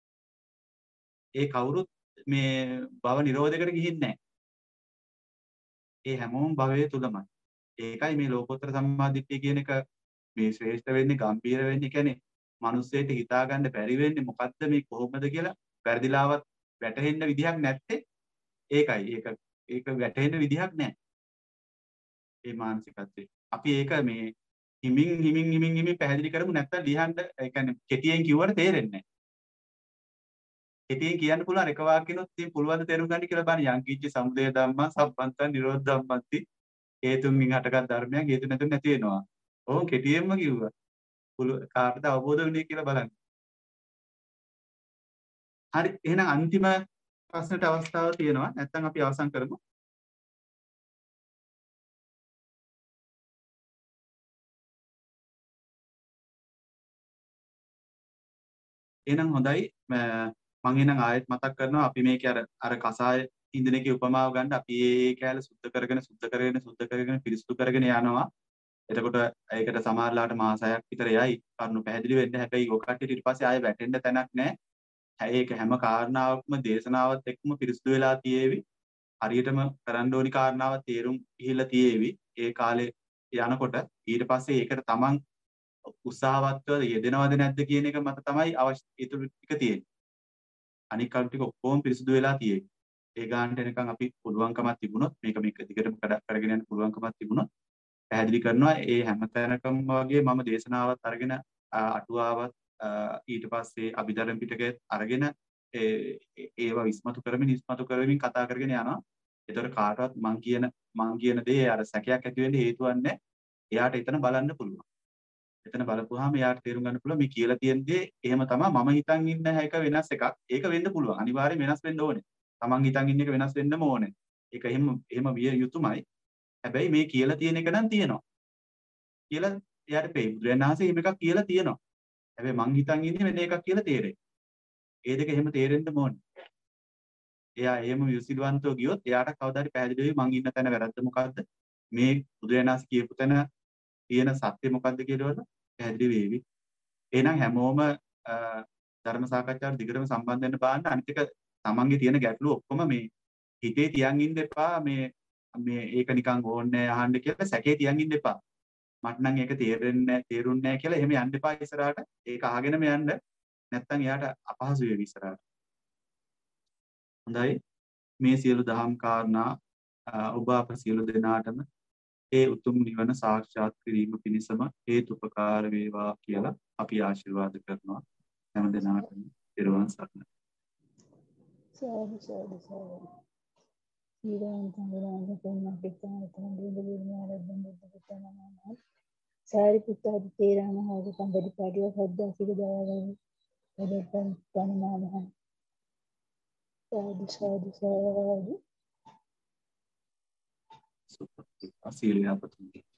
ඒ කවුරුත් මේ භව නිරෝධයකට ගිහින් නැහැ. ඒ හැමෝම භවය තුලමයි. ඒකයි මේ ලෝකෝත්තර සම්මාදිට්ඨිය කියන එක මේ ශ්‍රේෂ්ඨ වෙන්නේ, ගම්බීර වෙන්නේ. කියන්නේ මිනිස්සෙට හිතා ගන්න බැරි වෙන්නේ මොකද්ද මේ කොහොමද කියලා වැරදිලාවත් වැටහෙන්න විදිහක් නැත්තේ. ඒකයි. ඒක ඒක වැටහෙන්න විදිහක් නැහැ. මේ මානසිකත්වය. අපි ඒක මේ හිමින් හිමින් හිමින් හිමින් පැහැදිලි කරමු නැත්නම් ලියන්න ඒ කියන්නේ කෙටියෙන් කිව්වට තේරෙන්නේ නැහැ. කෙටියෙන් කියන්න පුළුවන් එක වාක්‍යෙනොත් ඉතින් පුළුවන් ද තේරුම් ගන්න කියලා බලන්න යංකිච්ච සමුදය ධම්මා සම්පන්තං නිරෝධ ධම්මති හේතුන්ගෙන් හටගත් ධර්මයන් හේතු නැතුව නැති වෙනවා. ඕම් කෙටියෙන්ම කිව්වා. පුළුවන් කාටද අවබෝධ වෙන්නේ කියලා බලන්න. හරි එහෙනම් අන්තිම ප්‍රශ්නට අවස්ථාව තියෙනවා. නැත්නම් අපි අවසන් කරමු. එහෙනම් හොඳයි මම එහෙනම් ආයෙත් මතක් කරනවා අපි මේකේ අර අර කසාය ඉන්දිනේකේ උපමාව ගන්න අපි ඒ කෑල්ල සුද්ධ කරගෙන සුද්ධ කරගෙන සුද්ධ කරගෙන පිරිසුදු කරගෙන යනවා. එතකොට ඒකට සමහරලාට මාස හයක් විතර යයි. කරුණු පැහැදිලි වෙන්න හැබැයි ඔය කට්ටියට ඊට පස්සේ ආයෙ වැටෙන්න තැනක් නැහැ. ඒක හැම කාරණාවක්ම දේශනාවත් එක්කම පිරිසුදු වෙලා තියේවි. හරියටම කරන්න ඕනි කාරණාවක් තේරුම් ගිහිල්ලා තියේවි. ඒ කාලේ යනකොට ඊට පස්සේ ඒකට තමන් උත්සාහවත්ව යෙදෙනවද නැද්ද කියන එක මත තමයි අවශ්‍ය ඉතුරු ටික තියෙන්නේ. අනික් කල් ටික ඔක්කොම පිරිසුදු වෙලා තියෙන්නේ. ඒ ගානට එනකන් අපි පුළුවන්කමක් තිබුණොත් මේක මේක දිගටම කරගෙන යන්න පුළුවන්කමක් තිබුණොත් පැහැදිලි කරනවා ඒ හැම තැනකම වගේ මම දේශනාවත් අරගෙන අටුවාවත් ඊට පස්සේ අභිධර්ම පිටකයත් අරගෙන ඒවා විස්මතු කරමින් විස්මතු කරමින් කතා කරගෙන යනවා. ඒතර කාටවත් මං කියන මං කියන දේ අර සැකයක් ඇති වෙන්න හේතුවක් නැහැ. එයාට එතන බලන්න පුළුවන්. එතන බලපුවාම එයාට තේරුම් ගන්න පුළුවන් මේ කියලා තියෙන දේ එහෙම තමයි මම හිතන් ඉන්න එක වෙනස් එකක්. ඒක වෙන්න පුළුවන්. අනිවාර්යයෙන් වෙනස් වෙන්න ඕනේ. තමන් හිතන් ඉන්න එක වෙනස් වෙන්නම ඕනේ. ඒක එහෙම එහෙම විය යුතුමයි. හැබැයි මේ කියලා තියෙන එක නම් තියෙනවා. කියලා එයාට පෙයි. බුදුරජාණන් වහන්සේ එහෙම එකක් කියලා තියෙනවා. හැබැයි මං හිතන් ඉන්නේ වෙන එකක් කියලා තේරෙයි. ඒ දෙක එහෙම තේරෙන්න ඕනේ. එයා එහෙම විසිලවන්තව ගියොත් එයාට කවදා හරි පැහැදිලි වෙයි මං ඉන්න තැන වැරද්ද මොකද්ද? මේ බුදුරජාණන් වහන්සේ කියපු තැන තියෙන සත්‍ය මොකද්ද කියලා පැහැදිලි වෙවි. එහෙනම් හැමෝම ධර්ම සාකච්ඡාවට දිගටම සම්බන්ධ වෙන්න බාන්න. අනිත් එක තමන්ගේ තියෙන ගැටලු ඔක්කොම මේ හිතේ තියන් ඉන්න එපා. මේ මේ ඒක නිකන් ඕනේ නැහැ අහන්න කියලා සැකේ තියන් ඉන්න එපා. මට නම් ඒක තේරෙන්නේ නැහැ, තේරුන්නේ නැහැ කියලා එහෙම යන්න එපා ඉස්සරහට. ඒක අහගෙනම යන්න. නැත්තම් එයාට අපහසු වෙවි ඉස්සරහට. හොඳයි. මේ සියලු දහම් කාරණා ඔබ අප සියලු දෙනාටම ඒ උතුම් නිවන සාක්ෂාත් කිරීම පිණිසම හේතුපකාර වේවා කියලා අපි ආශිර්වාද කරනවා. හැම දිනකටම පෙරවන් සරණයි. සාදු සාදු සාදු. ඊළඟ තවරාන කොන්නක් එක්කම තමයි දෙවියන් ආරම්භ බුද්ධ පුතනමයි. සාරිපුත්ත තේරාම හොග සම්බදි පාඩිය හොද්දා සිට දයාවයි. එදෙන් තනමාමයි. සාදු සාදු සාදු. සුප අසීලිය අපතුන්ගේ